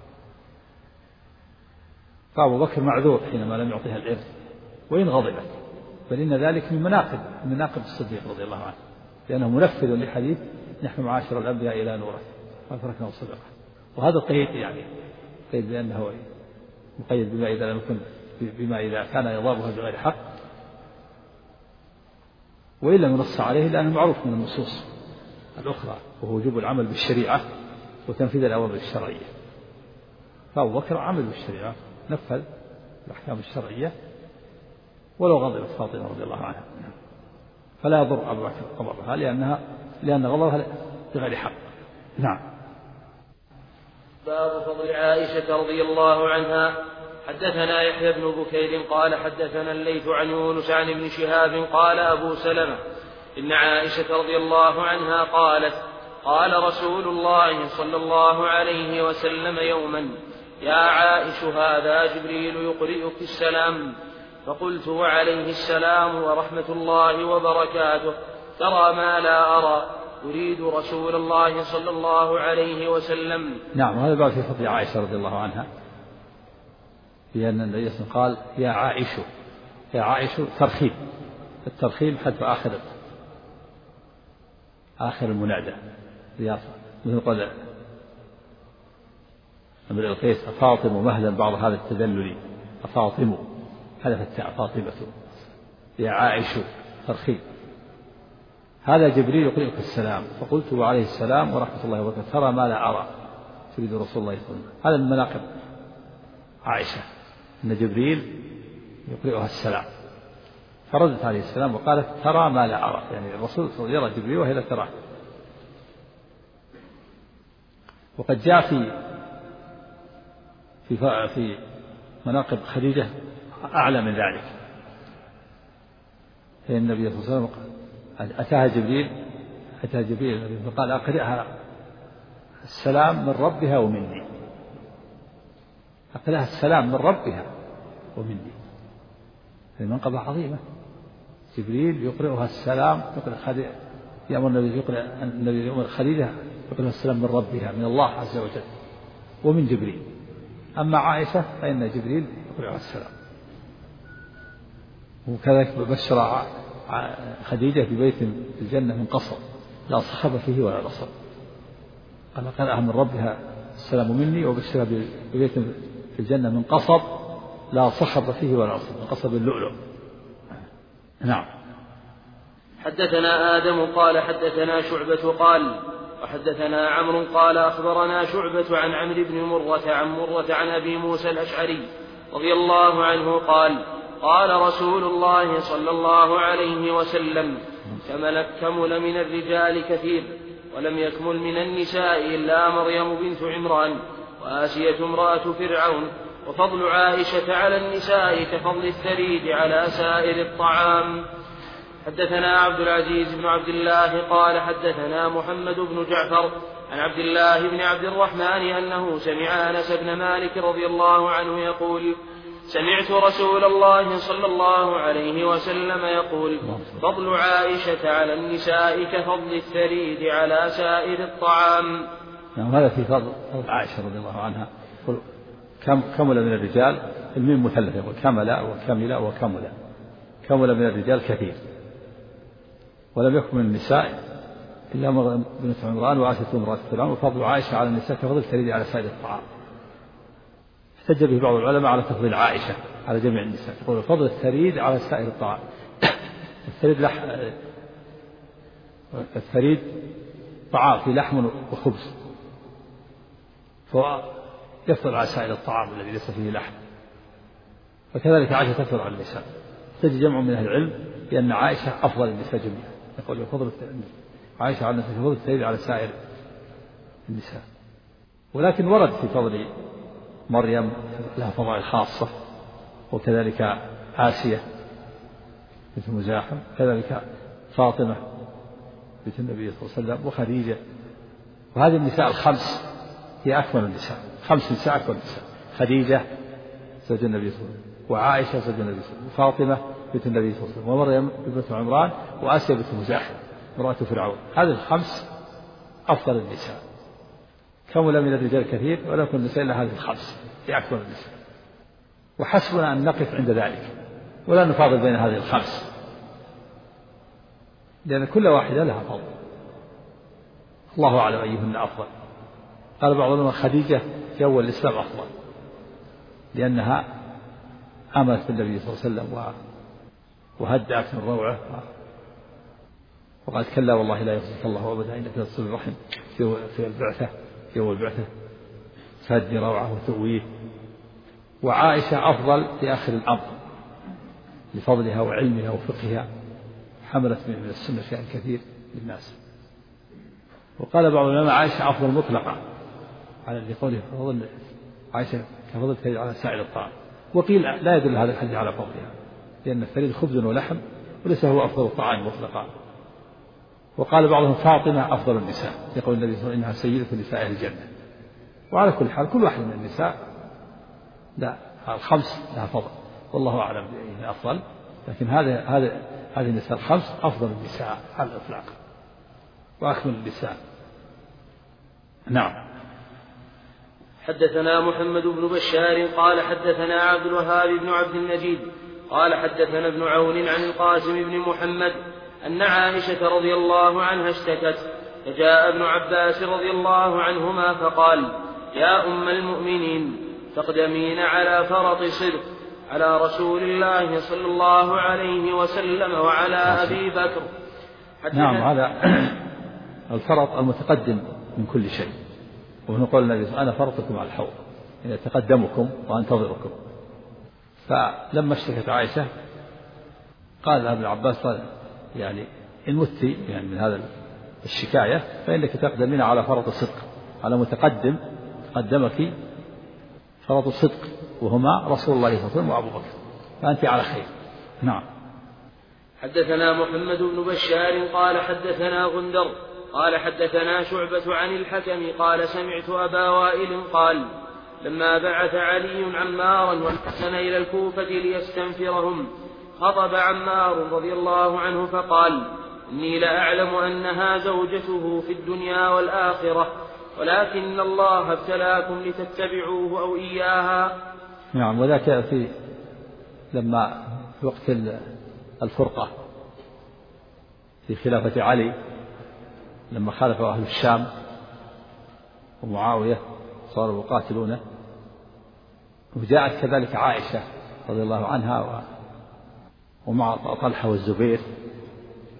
فأبو بكر معذور حينما لم يعطيها الإرث وإن غضبت، بل إن ذلك من مناقب الصديق رضي الله عنه، لأنه منفذ لحديث نحن معاشر الأنبياء لا نورث ما تركناه صدقة. وهذا القيد قيد بأنه مقيد بما إذا كان يضابها بغير حق، وإن لم ينص عليه لأنه معروف من النصوص الأخرى، وهو وجوب العمل بالشريعة وتنفيذ الأوامر الشرعية. فأبو بكر عمل بالشريعة، نفذ الأحكام الشرعية ولو غضبت فاطمة رضي الله عنها، فلا يضر أبو بكر غضبها لأن غضبها بغير حق. نعم. باب فضل عائشة رضي الله عنها. حدثنا يحيى بن بكير قال حدثنا الليث عن يونس عن ابن شهاب قال أبو سلمة إن عائشة رضي الله عنها قالت: قال رسول الله صلى الله عليه وسلم يوما: يا عائش هذا جبريل يقرئك السلام. فقلت: وعليه السلام ورحمة الله وبركاته، ترى ما لا أرى، أريد رسول الله صلى الله عليه وسلم. نعم. هذا باب في فضل عائشة رضي الله عنها، لأن النبي صلى الله عليه وسلم قال: يا عائش ترخيم. الترخيم حذف آخر المنادى، مثل قال امرئ القيس: أفاطم مهلا بعض هذا التذلل، أفاطم حذف التاء فاطمة. يا عائش ترخيم. هذا جبريل يقرئك السلام. فقلت: وعليه السلام ورحمة الله وبركاته، ترى ما لا أرى، تريد رسول الله صلى الله عليه وسلم. هذا من مناقب عائشة أن جبريل يقرئها السلام، فردت عليه السلام وقالت: ترى ما لا أرى، يعني الرسول يرى جبريل وهي لا تراه. وقد جاء في مناقب خديجة أعلى من ذلك، فإن النبي صلى الله عليه وسلم أتاها جبريل فقال: أقرئها السلام من ربها ومني. أقرئها السلام من ربها ومني. هذه منقبة عظيمة. جبريل يقرئها السلام، يأمر النبي يأمر خديجة يقرئها السلام من ربها، من الله عز وجل، ومن جبريل. أما عائشة فإن جبريل يقرئها السلام. وكذلك بشر خديجة ببيت في الجنة من قصر لا صخب فيه ولا نصب، قال: قرأها من ربها السلام مني، وبشرها ببيت في الجنة من قصب لا صخب فيه ولا نصب، من قصب اللؤلؤ. نعم. حدثنا آدم قال حدثنا شعبة قال وحدثنا عمرو قال أخبرنا شعبة عن عمرو بن مرة عن أبي موسى الأشعري رضي الله عنه قال قال رسول الله صلى الله عليه وسلم كمل من الرجال كثير ولم يكمل من النساء إلا مريم بنت عمران وآسية امرأة فرعون وفضل عائشة على النساء كفضل الثريد على سائر الطعام. حدثنا عبد العزيز بن عبد الله قال حدثنا محمد بن جعفر عن عبد الله بن عبد الرحمن أنه سمع أنس بن مالك رضي الله عنه يقول سمعت رسول الله صلى الله عليه وسلم يقول فضل عائشة على النساء كفضل الثريد على سائر الطعام. هذا في فضل عائشة رضي الله عنها. كمل من الرجال الميم مثلثة يقول كمل كمل من الرجال كثير ولم يكن من النساء إلا مريم بنت عمران وآسية امرأة فرعون وفضل عائشة على النساء كفضل الثريد على سائر الطعام. احتج به بعض العلماء على تفضيل عائشة على جميع النساء يقول فضل الثريد على سائر الطعام. الثريد طعام في لحم وخبز فهو يفضل على سائر الطعام الذي ليس فيه لحم وكذلك عائشة تفضل على النساء. احتج جمع من أهل العلم بأن عائشة أفضل النساء جميعا يقول يفضل عائشة على النساء كفضل الثريد على سائر النساء. ولكن ورد في فضل مريم لها فضائل خاصة وكذلك آسية بنت مزاحم كذلك فاطمة بنت النبي صلى الله عليه وسلم وخديجة. وهذه النساء الخمس هي أكمل النساء. 5 نساء أكمل النساء خديجة زوج النبي صلى الله عليه وسلم وعائشة زوج النبي صلى الله عليه وسلم وفاطمة بنت النبي صلى الله عليه وسلم ومريم بنت عمران وآسيا بنت مزاحم امرأة فرعون. هذه الخمس أفضل النساء. كمل من الرجال كثير ولا يكن النساء إلا هذه الخمس هي أكمل النساء. وحسبنا أن نقف عند ذلك ولا نفاضل بين هذه الخمس لأن كل واحدة لها فضل. الله أعلم أيهن أفضل. قال بعض العلماء خديجة في أول الإسلام أفضل لأنها آمنت بالنبي صلى الله عليه وسلم وهدأت من روعه وقالت كلا والله لا يخزيك الله أبدا إنك لتصل الرحم في البعثة في أول البعثة تهدي روعه وتؤويه. وعائشة أفضل في آخر الأمر لفضلها وعلمها وفقهها حملت من السنة شيئا كثير للناس. وقال بعض العلماء عائشة أفضل مطلقة على اللي قوله فضل عائشة كفضل الثريد على سائر الطعام. وقيل لا يدل هذا الحديث على فضلها لأن الثريد خبز ولحم وليس هو أفضل الطعام مطلقا. وقال بعضهم فاطمة أفضل النساء يقول النبي صلى الله عليه وسلم إنها سيدة نساء الجنة. وعلى كل حال كل واحد من النساء لا الخمس لها فضل والله أعلم بأيهن أفضل. لكن هذه النساء الخمس أفضل النساء على الإطلاق وأكمل النساء. نعم. حدثنا محمد بن بشار قال حدثنا عبد الوهاب بن عبد المجيد قال حدثنا ابن عون عن القاسم بن محمد أن عائشة رضي الله عنها اشتكت فجاء ابن عباس رضي الله عنهما فقال يا أم المؤمنين تقدمين على فرط صدق على رسول الله صلى الله عليه وسلم وعلى أبي بكر. نعم هذا الفرط المتقدم من كل شيء. ونقول النبي أنا فرطكم على الحوض يعني أتقدمكم وأنتظركم. فلما اشتكت عائشة قال ابن عباس قال يعني إن مت يعني من هذا الشكاية فإنك تقدمين على فرط الصدق على متقدم قدمك فرط الصدق وهما رسول الله صلى الله عليه وسلم وأبو بكر فأنت على خير. نعم. حدثنا محمد بن بشار قال حدثنا غندر قال حدثنا شعبة عن الحكم قال سمعت أبا وائل قال لما بعث علي عمارا والحسن إلى الكوفة ليستنفرهم خطب عمار رضي الله عنه فقال إني لأعلم أنها زوجته في الدنيا والآخرة ولكن الله ابتلاكم لتتبعوه أو إياها. نعم. وذاك في لما في وقت الفرقة في خلافة علي لما خالفوا أهل الشام ومعاوية صاروا يقاتلونه وجاءت كذلك عائشة رضي الله عنها ومع طلحة والزبير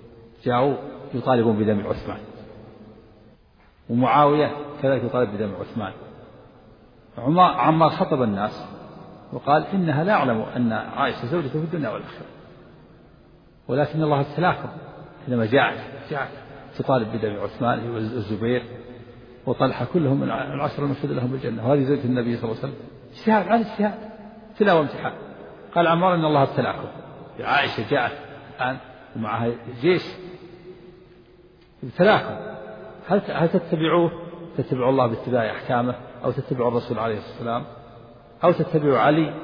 جاءوا يطالبون بدم عثمان، ومعاوية كذلك يطالب بدم عثمان. عمار خطب الناس وقال إنها لا أعلم أن عائشة زوجته في الدنيا والآخرة، ولكن الله ابتلاكم حينما جاءت تطالب بدم عثمان والزبير وطلحة كلهم من العشر المشهود لهم بالجنة، وهذه زوجة النبي صلى الله عليه وسلم. اجتهاد على اجتهاد، ابتلاء وامتحان. قال عمار إن الله ابتلاكم، عائشة جاءت الآن ومعها جيش ابتلاكم، هل تتبعوه، تتبعوا الله باتباع أحكامه، أو تتبعوا الرسول عليه الصلاة والسلام، أو تتبعوا علي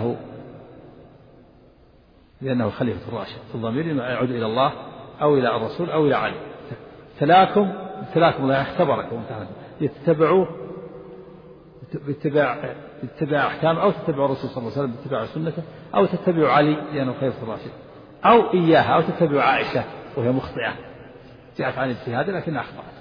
لأنه الخليفة الراشد. الضمير يعود إلى الله أو إلى الرسول أو إلى علي. ابتلاكم الله اختبركم يتبعوه باتباع أحكام، أو تتبعوا الرسول صلى الله عليه وسلم باتباع سنته، أو تتبعوا علي لأنه الخليفة الراشد، أو إياها، أو تتبعوا عائشة وهي مخطئة جاءت عن اجتهاد لكنها أخطأت،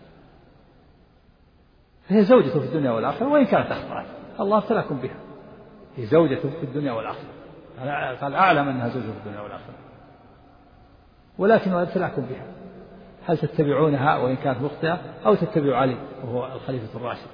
فهي زوجته في الدنيا والآخرة وإن كانت أخطأت الله ابتلاكم بها، هي زوجته في الدنيا والآخرة. قال أعلم أنها زوجته في الدنيا والآخرة ولكن ابتلاكم بها، هل تتبعونها وإن كانت مخطئة، أو تتبعوا علي وهو الخليفة الراشد.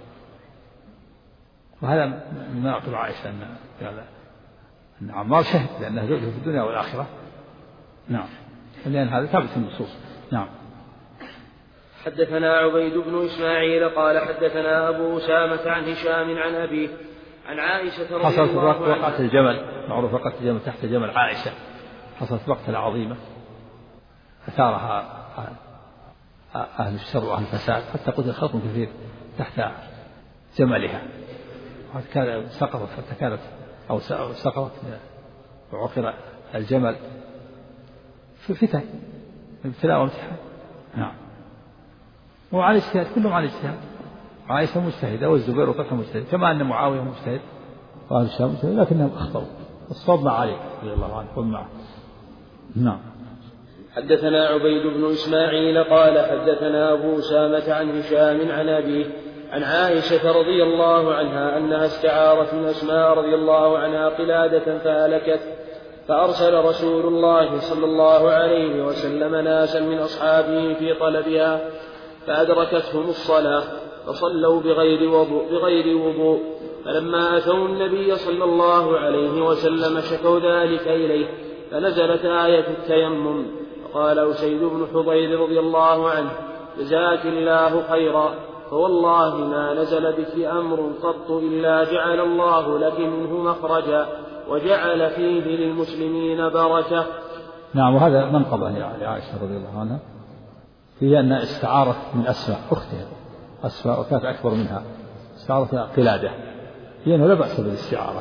وهذا من مناقب عائشة أن عمار شهد لأنها زوجته في الدنيا والآخرة. نعم، لأن هذا ثابت في النصوص. نعم. حدثنا عبيد بن إسماعيل قال حدثنا أبو أسامة عن هشام عن أبيه عن عائشة رضي الله عنها. وقعة الجمل، معروف وقعة الجمل تحت جمل عائشة، حصلت وقتها عظيمة أثارها أهل الشر وأهل الفساد حتى قتل خلق كثير تحت جملها، سقطت حتى كانت أو سقطت وعقر الجمل في فتن ابتلاء وامتحان. نعم. وعلى اجتهاد، كلهم على اجتهاد. عائشة مجتهدة والزبير وطلحة مجتهد، كما أن معاوية مجتهد وأهل الشام مجتهد، لكنهم أخطأوا. الصواب مع علي رضي الله عنه ومعه. نعم. حدثنا عبيد بن إسماعيل قال حدثنا أبو أسامة عن هشام عن أبيه عن عائشة رضي الله عنها أنها استعارت من أسماء رضي الله عنها قلادة فهلكت، فأرسل رسول الله صلى الله عليه وسلم ناسا من أصحابه في طلبها، فأدركتهم الصلاة فصلوا بغير وضوء، فلما أتوا النبي صلى الله عليه وسلم شكوا ذلك إليه، فنزلت آية التيمم، فقال أسيد بن حضير رضي الله عنه جزاك الله خيرا، فوالله ما نزل بك أمر قط إلا جعل الله لك منه مخرجا وجعل فيه للمسلمين بركة. نعم. وهذا منقبة لعائشة رضي الله عنها، هي أن استعارت من أسماء أختها، أسماء وكانت أكبر منها، استعارت قلادة، لأنه لا بأس بالاستعارة.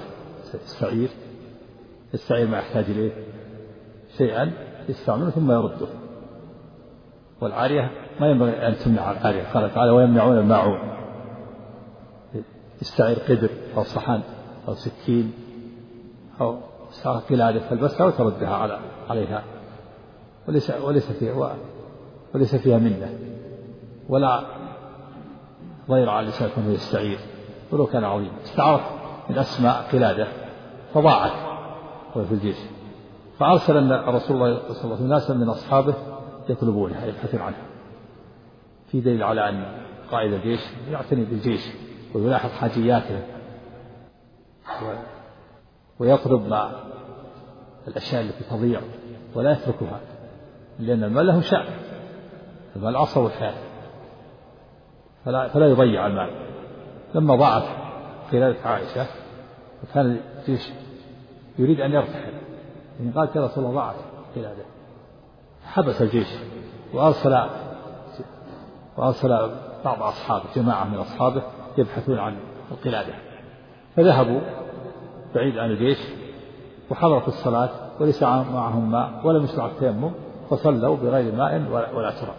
يستعير ما يحتاج إليه شيئا يستعمله ثم يرده، والعارية ما ينبغي أن تمنع العارية، قال تعالى ويمنعون الماعون. يستعير قدر أو صحن أو سكين أو قلادة فالبسها وتردها عليها، وليس فيها منة ولا ضير على الإنسان كونه يستعير ولو كان عظيما. استعارت من أسماء قلادة فضاعت وهي في الجيش، فأرسل رسول الله صلى الله عليه وسلم ناسا من أصحابه يطلبونها يبحثون عنها، في دليل على أن قائد الجيش يعتني بالجيش ويلاحظ حاجياته ويطلب مع الأشياء التي تضيع ولا يتركها، لأن المال له شأن، المال عصر الحياة، فلا يضيع المال. لما ضاعت قلادة عائشة وكان الجيش يريد أن يرتحل، يعني قالت يا رسول الله ضاعت قلادة، حبس الجيش وأرسل بعض أصحابه، جماعة من أصحابه يبحثون عن القلادة، فذهبوا بعيد عن الجيش وحضرت الصلاة وليس معهم ماء ولم يشرع التيمم، فصلوا بغير ماء ولا تراب،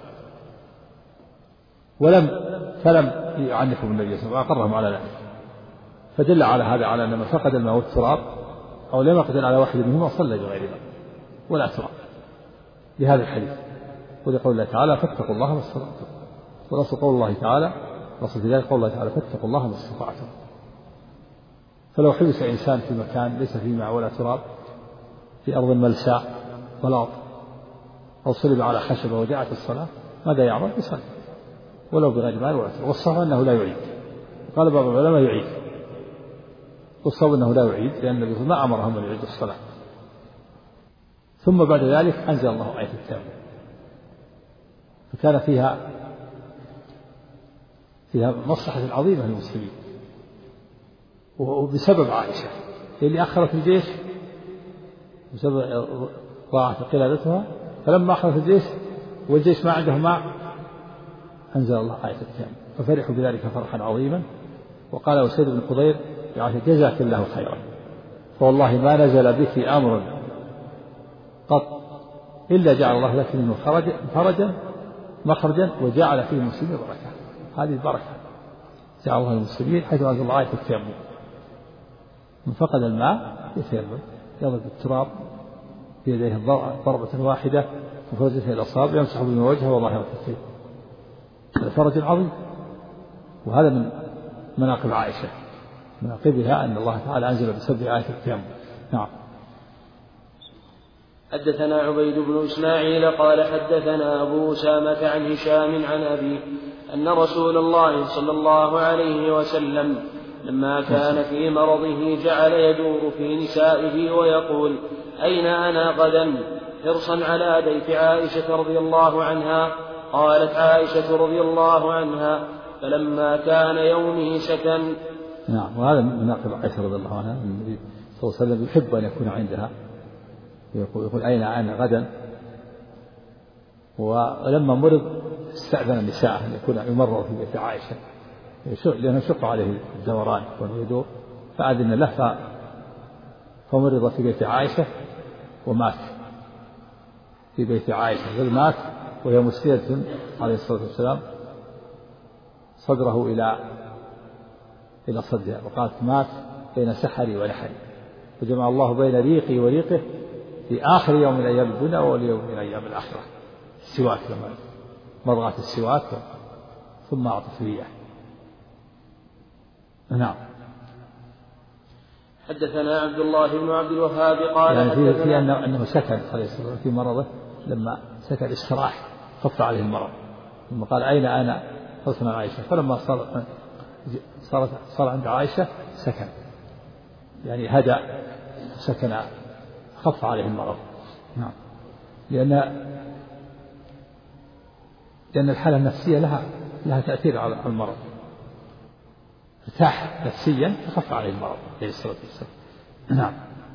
فلم يعنفوا النبي صلى الله عليه وسلم وأقرهم على ذلك، فدل على هذا على أن من فقد الماء والتراب أو لم يقدر على واحد منهما صلى بغير ماء ولا تراب، لهذا الحديث ولقول الله تعالى فاتقوا الله ما استطعتم، ورسول قول الله تعالى رسول ذلك قول الله تعالى فاتقوا الله ما استطعتم. فلو حبس إنسان في مكان ليس فيه ماء ولا تراب، في أرض ملساء بلاط أو صلب على خشبة وجاءت الصلاة ماذا يعمل؟ يصلي ولو بغير مال ولا. والصحيح أنه لا يعيد. قال بعض العلماء يعيد، والصواب أنه لا يعيد لأن النبي ما أمرهم أن يعيدوا الصلاة. ثم بعد ذلك أنزل الله آية التيمم، فكان فيها مصلحة عظيمة للمسلمين، وبسبب عائشة اللي أخرت الجيش بسبب ضاعت قلادتها، فلما أخرت الجيش والجيش ما عنده ماء أنزل الله آية التيمم ففرحوا بذلك فرحا عظيما. وقال أسيد بن حضير لعائشة جزاك الله خيرا، فوالله ما نزل بك أمر قط إلا جعل الله لك منه فرجا مخرجا وجعل فيه المسلمين بركة. هذه البركة جعل الله المسلمين حيث أنزل الله آية التيمم. من فقد الماء يتيمم، يضرب التراب بيديه ضربة واحدة وفرجته الأصابع يمسح بما وجهه وظاهر الكفين. هذا فرج عظيم، وهذا من مناقب عائشة، مناقبها أن الله تعالى أنزل بسبب آية التيمم. نعم. حدثنا عبيد بن إسماعيل قال حدثنا أبو أسامة عن هشام عن أبيه أن رسول الله صلى الله عليه وسلم لما كان في مرضه جعل يدور في نسائه ويقول أين أنا غدا، حرصا على بيت عائشة رضي الله عنها. قالت عائشة رضي الله عنها فلما كان يومه سكن. نعم. وهذا من مناقب عائشة رضي الله عنها، النبي صلى الله عليه وسلم يحب أن يكون عندها، يقول أين أنا غدا. ولما مرض استأذن النساء أن يكون يمرض في بيت عائشة لأنه شق عليه الدوران واليدور، فأذن له فمرض في بيت عائشة ومات في بيت عائشة، بل مات وهي مسندة عليه الصلاة والسلام صدره إلى صدرها، وقالت مات بين سحري ونحري، فجمع الله بين ريقي وريقه في آخر يوم من أيام الدنيا واليوم من أيام الآخرة. السواك لما مضغة السواك ثم أعطت رياح. نعم. حدثنا عبد الله بن عبد الوهاب قال يعني في أنه سكن عليه الصلاة في مرضه، لما سكن استراح خف عليه المرض، ثم قال أين أنا حسن عائشة، فلما صار عند عائشة سكن، يعني هدأ سكن خف عليه المرض. نعم. لأن الحالة النفسية لها تأثير على المرض، ارتاح نفسيا فخف عليه المرض عليه الصلاة والسلام. نعم.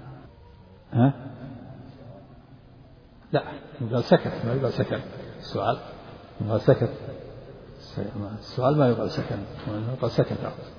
لا يقال سكت، ما يقال سكن. السؤال يقال سكت، السؤال ما يقال سكن، يقال سكت.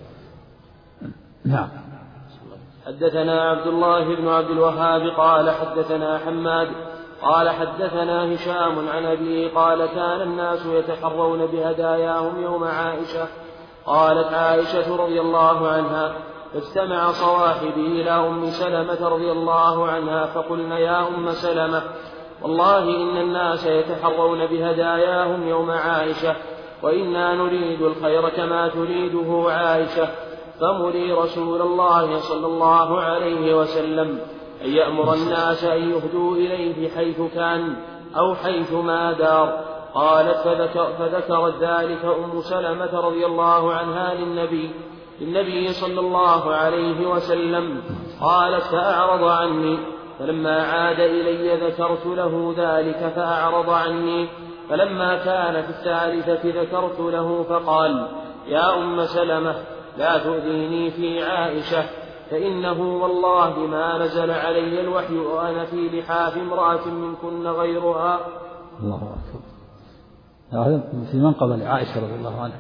نعم. حدثنا عبد الله بن عبد الوهاب قال حدثنا حماد قال حدثنا هشام عن أبيه قال كان الناس يتحرون بهداياهم يوم عائشة. قالت عائشة رضي الله عنها فاجتمع صواحبي إلى أم سلمة رضي الله عنها فقلنا يا أم سلمة والله إن الناس يتحرون بهداياهم يوم عائشة وإنا نريد الخير كما تريده عائشة، فمري رسول الله صلى الله عليه وسلم أن يأمر الناس أن يهدوا إليه حيث كان أو حيث ما دار. قالت فذكرت ذلك أم سلمة رضي الله عنها للنبي صلى الله عليه وسلم. قالت فأعرض عني، فلما عاد إلي ذكرت له ذلك فأعرض عني، فلما كان في الثالثة ذكرت له فقال يا أم سلمة لا تؤذيني في عائشة، فإنه والله ما نزل علي الوحي وأنا في لحاف امرأة منكن غيرها. الله أكبر. هذا في منقبة لعائشة رضي الله عنها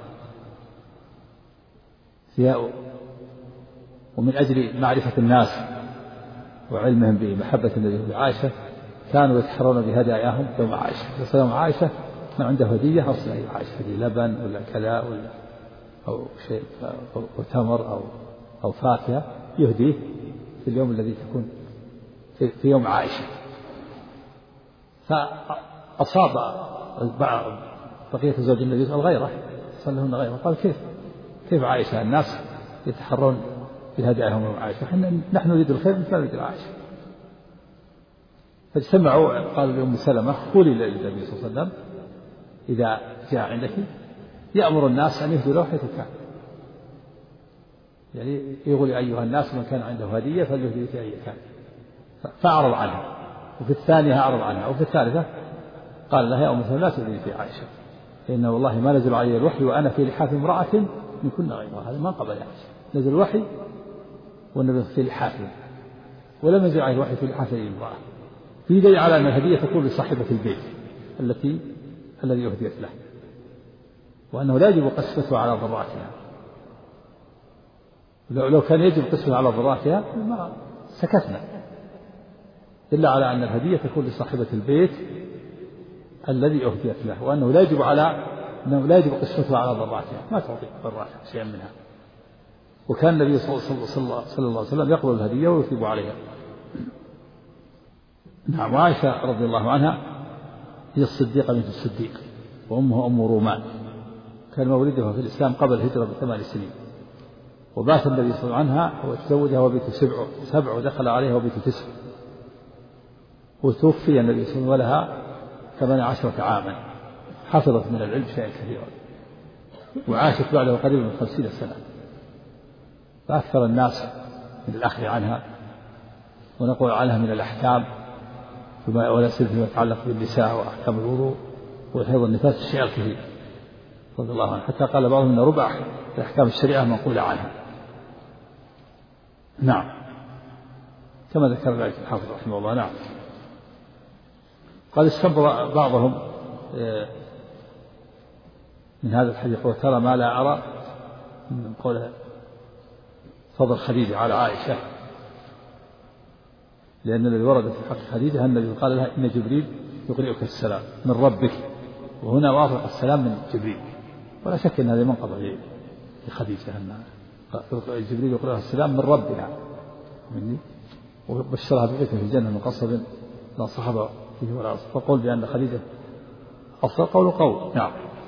فيها، ومن أجل معرفة الناس وعلمهم بمحبة النبي لعائشة كانوا يتحرون بهداياهم يوم عائشة. يوم عائشة ما عنده هدية أصلا عائشة، هدية لبن ولا كذا ولا أو شيء أو تمر أو فاكهة يهديه في اليوم الذي تكون في يوم عائشة. فأصاب بقية زوج النبي الغيرة، صلى لهن غيرة، قال كيف عائشة الناس يتحرون بهداياهم يوم عائشة، نحن نريد الخير مثل نريد عائشة. فاجتمعوا قالوا لأم سلمة قولي للنبي صلى الله عليه وسلم إذا جاء عندك يأمر الناس أن يهدوا له حيث كان، يعني يقول أيها الناس من كان عنده هدية فليهدي في أي كان. فأعرض عنها، وفي الثانية أعرض عنها، وفي الثالثة قال لها يا أم سلمة لا تهدي في عائشة فإن والله ما نزل علي الوحي وأنا في لحاف امرأة من كن غيرها. هذا ما قبل عائشة، نزل الوحي والنبي في لحافه، ولم ينزل عليه الوحي في لحاف امرأة. في دليل على أن الهدية تكون لصاحبة البيت الذي أهديت له، وأنه لا يجب قسمته على ضراتها. لو كان يجب قسمته على ضراتها ما سكتنا، إلا على أن الهدية تكون لصاحبة البيت الذي أهديت له، وأنه لا يجب قسمته على ضراتها، ما تعطي ضراتها شيئا منها. وكان النبي صلى الله عليه وسلم يقبل الهدية ويثيب عليها. نعم. وعائشة رضي الله عنها هي الصديقة بنت الصديق، وأمها أم رومان، كان مولدها في الإسلام قبل الهجرة ب8 سنين، وبات النبي صلى الله عليه وسلم عنها وتزوجها وبيت 7 ودخل عليها وبيت 9، وتوفي النبي صلى الله عليه وسلم ولها 18 عاما، حفظت من العلم شيئا كثيرا، وعاشت بعده قريبا من 50 سنة، فأكثر الناس من الأخذ عنها ونقول عنها من الأحكام ولا سيما فيما يتعلق بالنساء وأحكام الوضوء والحيض والنفاس الشيء الكثير رضي الله عنه، حتى قال بعضهم أن ربع أحكام الشريعة منقولة عنها. نعم، كما ذكر ذلك الحافظ رحمه الله. نعم. قال استنبط بعضهم من هذا الحديث قال ترى ما لا أرى من قول فضل خديجة على عائشة، لأن الذي ورد في حق خديجة النبي قال لها إن جبريل يقرئك السلام من ربك، وهنا وافق السلام من جبريل، ولا شك أن هذه منقبة لخديجة أن جبريل يقرئها السلام من ربها وبشرها ببيت في الجنة من قصب لا صحب فيه ولا أصل. فقول بأن خديجة أصل قول. نعم.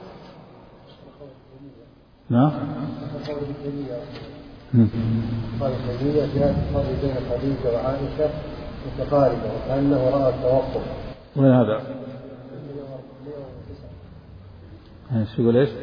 نعم. قال الخليلية في هذا الفرق بين خديجة وعائشة متقاربة، وكأنه رأى التوقف. وين هذا؟ شو يقول إيش؟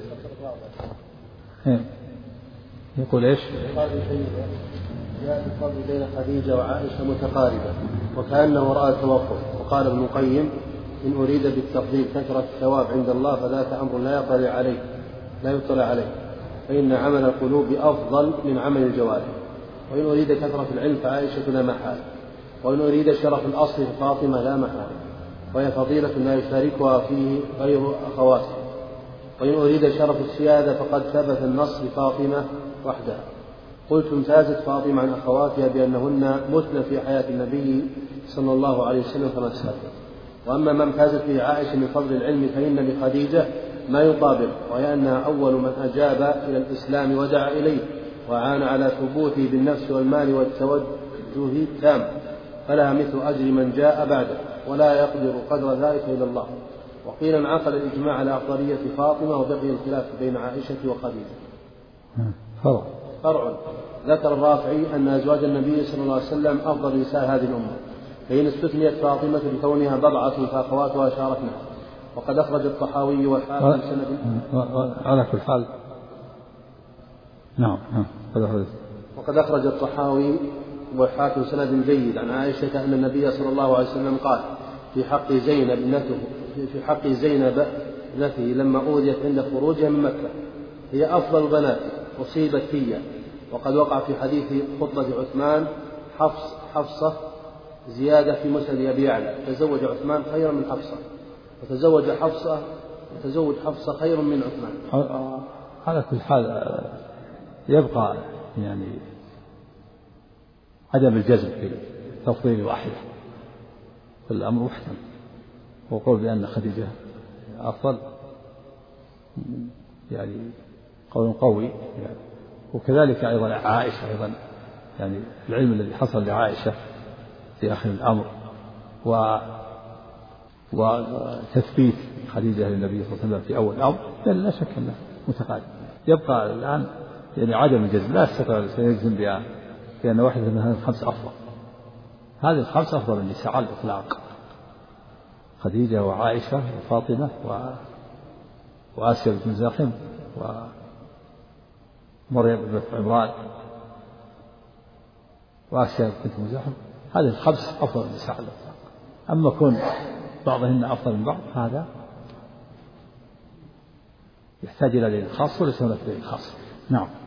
يقول إيش؟ قال الخليلية في هذا الفرق بين خديجة وعائشة متقاربة، وكأنه رأى التوقف. وقال ابن القيم إن أريد بالتفضيل كثرة الثواب عند الله فذاك أمر لا يطلع عليه، فإن عمل القلوب أفضل من عمل الجوارح. وإن أريد كثرة العلم فعائشة لا محال، وإن أريد شرف الأصل ففاطمة لا محال، وهي فضيلة لا يشاركها فيه غير أخواتها. وإن أريد شرف السيادة فقد ثبت النص لفاطمة وحدها. قلت امتازت فاطمة عن أخواتها بأنهن متن في حياة النبي صلى الله عليه وسلم كما سبق. وأما ما امتازت به عائشة من فضل العلم فإن لخديجة ما يطابق، وهي أنها أول من أجاب إلى الإسلام ودعا إليه وعان على ثبوته بالنفس والمال والتوجه التام، فلها مثل أجر من جاء بعده، ولا يقدر قدر ذلك إلا الله. وقيل انعقد الإجماع على أفضلية فاطمة، وبقي الخلاف بين عائشة وخديجة. فرع. ذكر الرافعي أن أزواج النبي صلى الله عليه وسلم أفضل نساء هذه الأمة، فإن استثنيت فاطمة بكونها بضعة فأخواتها شاركنها. وقد أخرج الطحاوي والحاكم سند على كل حال. نعم. وقد أخرج الطحاوي والحاكم سند جيد عن عائشة أن النبي صلى الله عليه وسلم قال في حق زينب ابنته لما أوذيت عند خروجها من مكة هي أفضل بناتي أصيبت فيها. وقد وقع في حديث خطبة عثمان حفصة زيادة في مسند أبي يعلى تزوج عثمان خيرا من حفصة، وتزوج حفصة خير من عثمان. على كل حال يبقى يعني عدم الجزم في تفضيل واحدة، فالأمر محتمل، وقول بأن خديجة أفضل يعني قول قوي يعني. وكذلك أيضا عائشة أيضا يعني العلم الذي حصل لعائشة في آخر الأمر وتثبيت خديجة للنبي صلى الله عليه وسلم في أول الأمر لا شك أنه متقارب. يبقى الآن يعني عدم الجزم، لا يستطيع أن يجزم بأن واحدة من هذه الخمس أفضل، هذه الخمس أفضل النساء على الإطلاق: خديجة وعائشة وفاطمة وآسيا بنت مزاحم ومريم بنت عمران وآسيا بنت مزاحم. هذه الخمس أفضل النساء على الإطلاق. أما كون بعضهن أفضل من بعض هذا يحتاج إلى دليل خاص وليس هناك دليل خاص. نعم.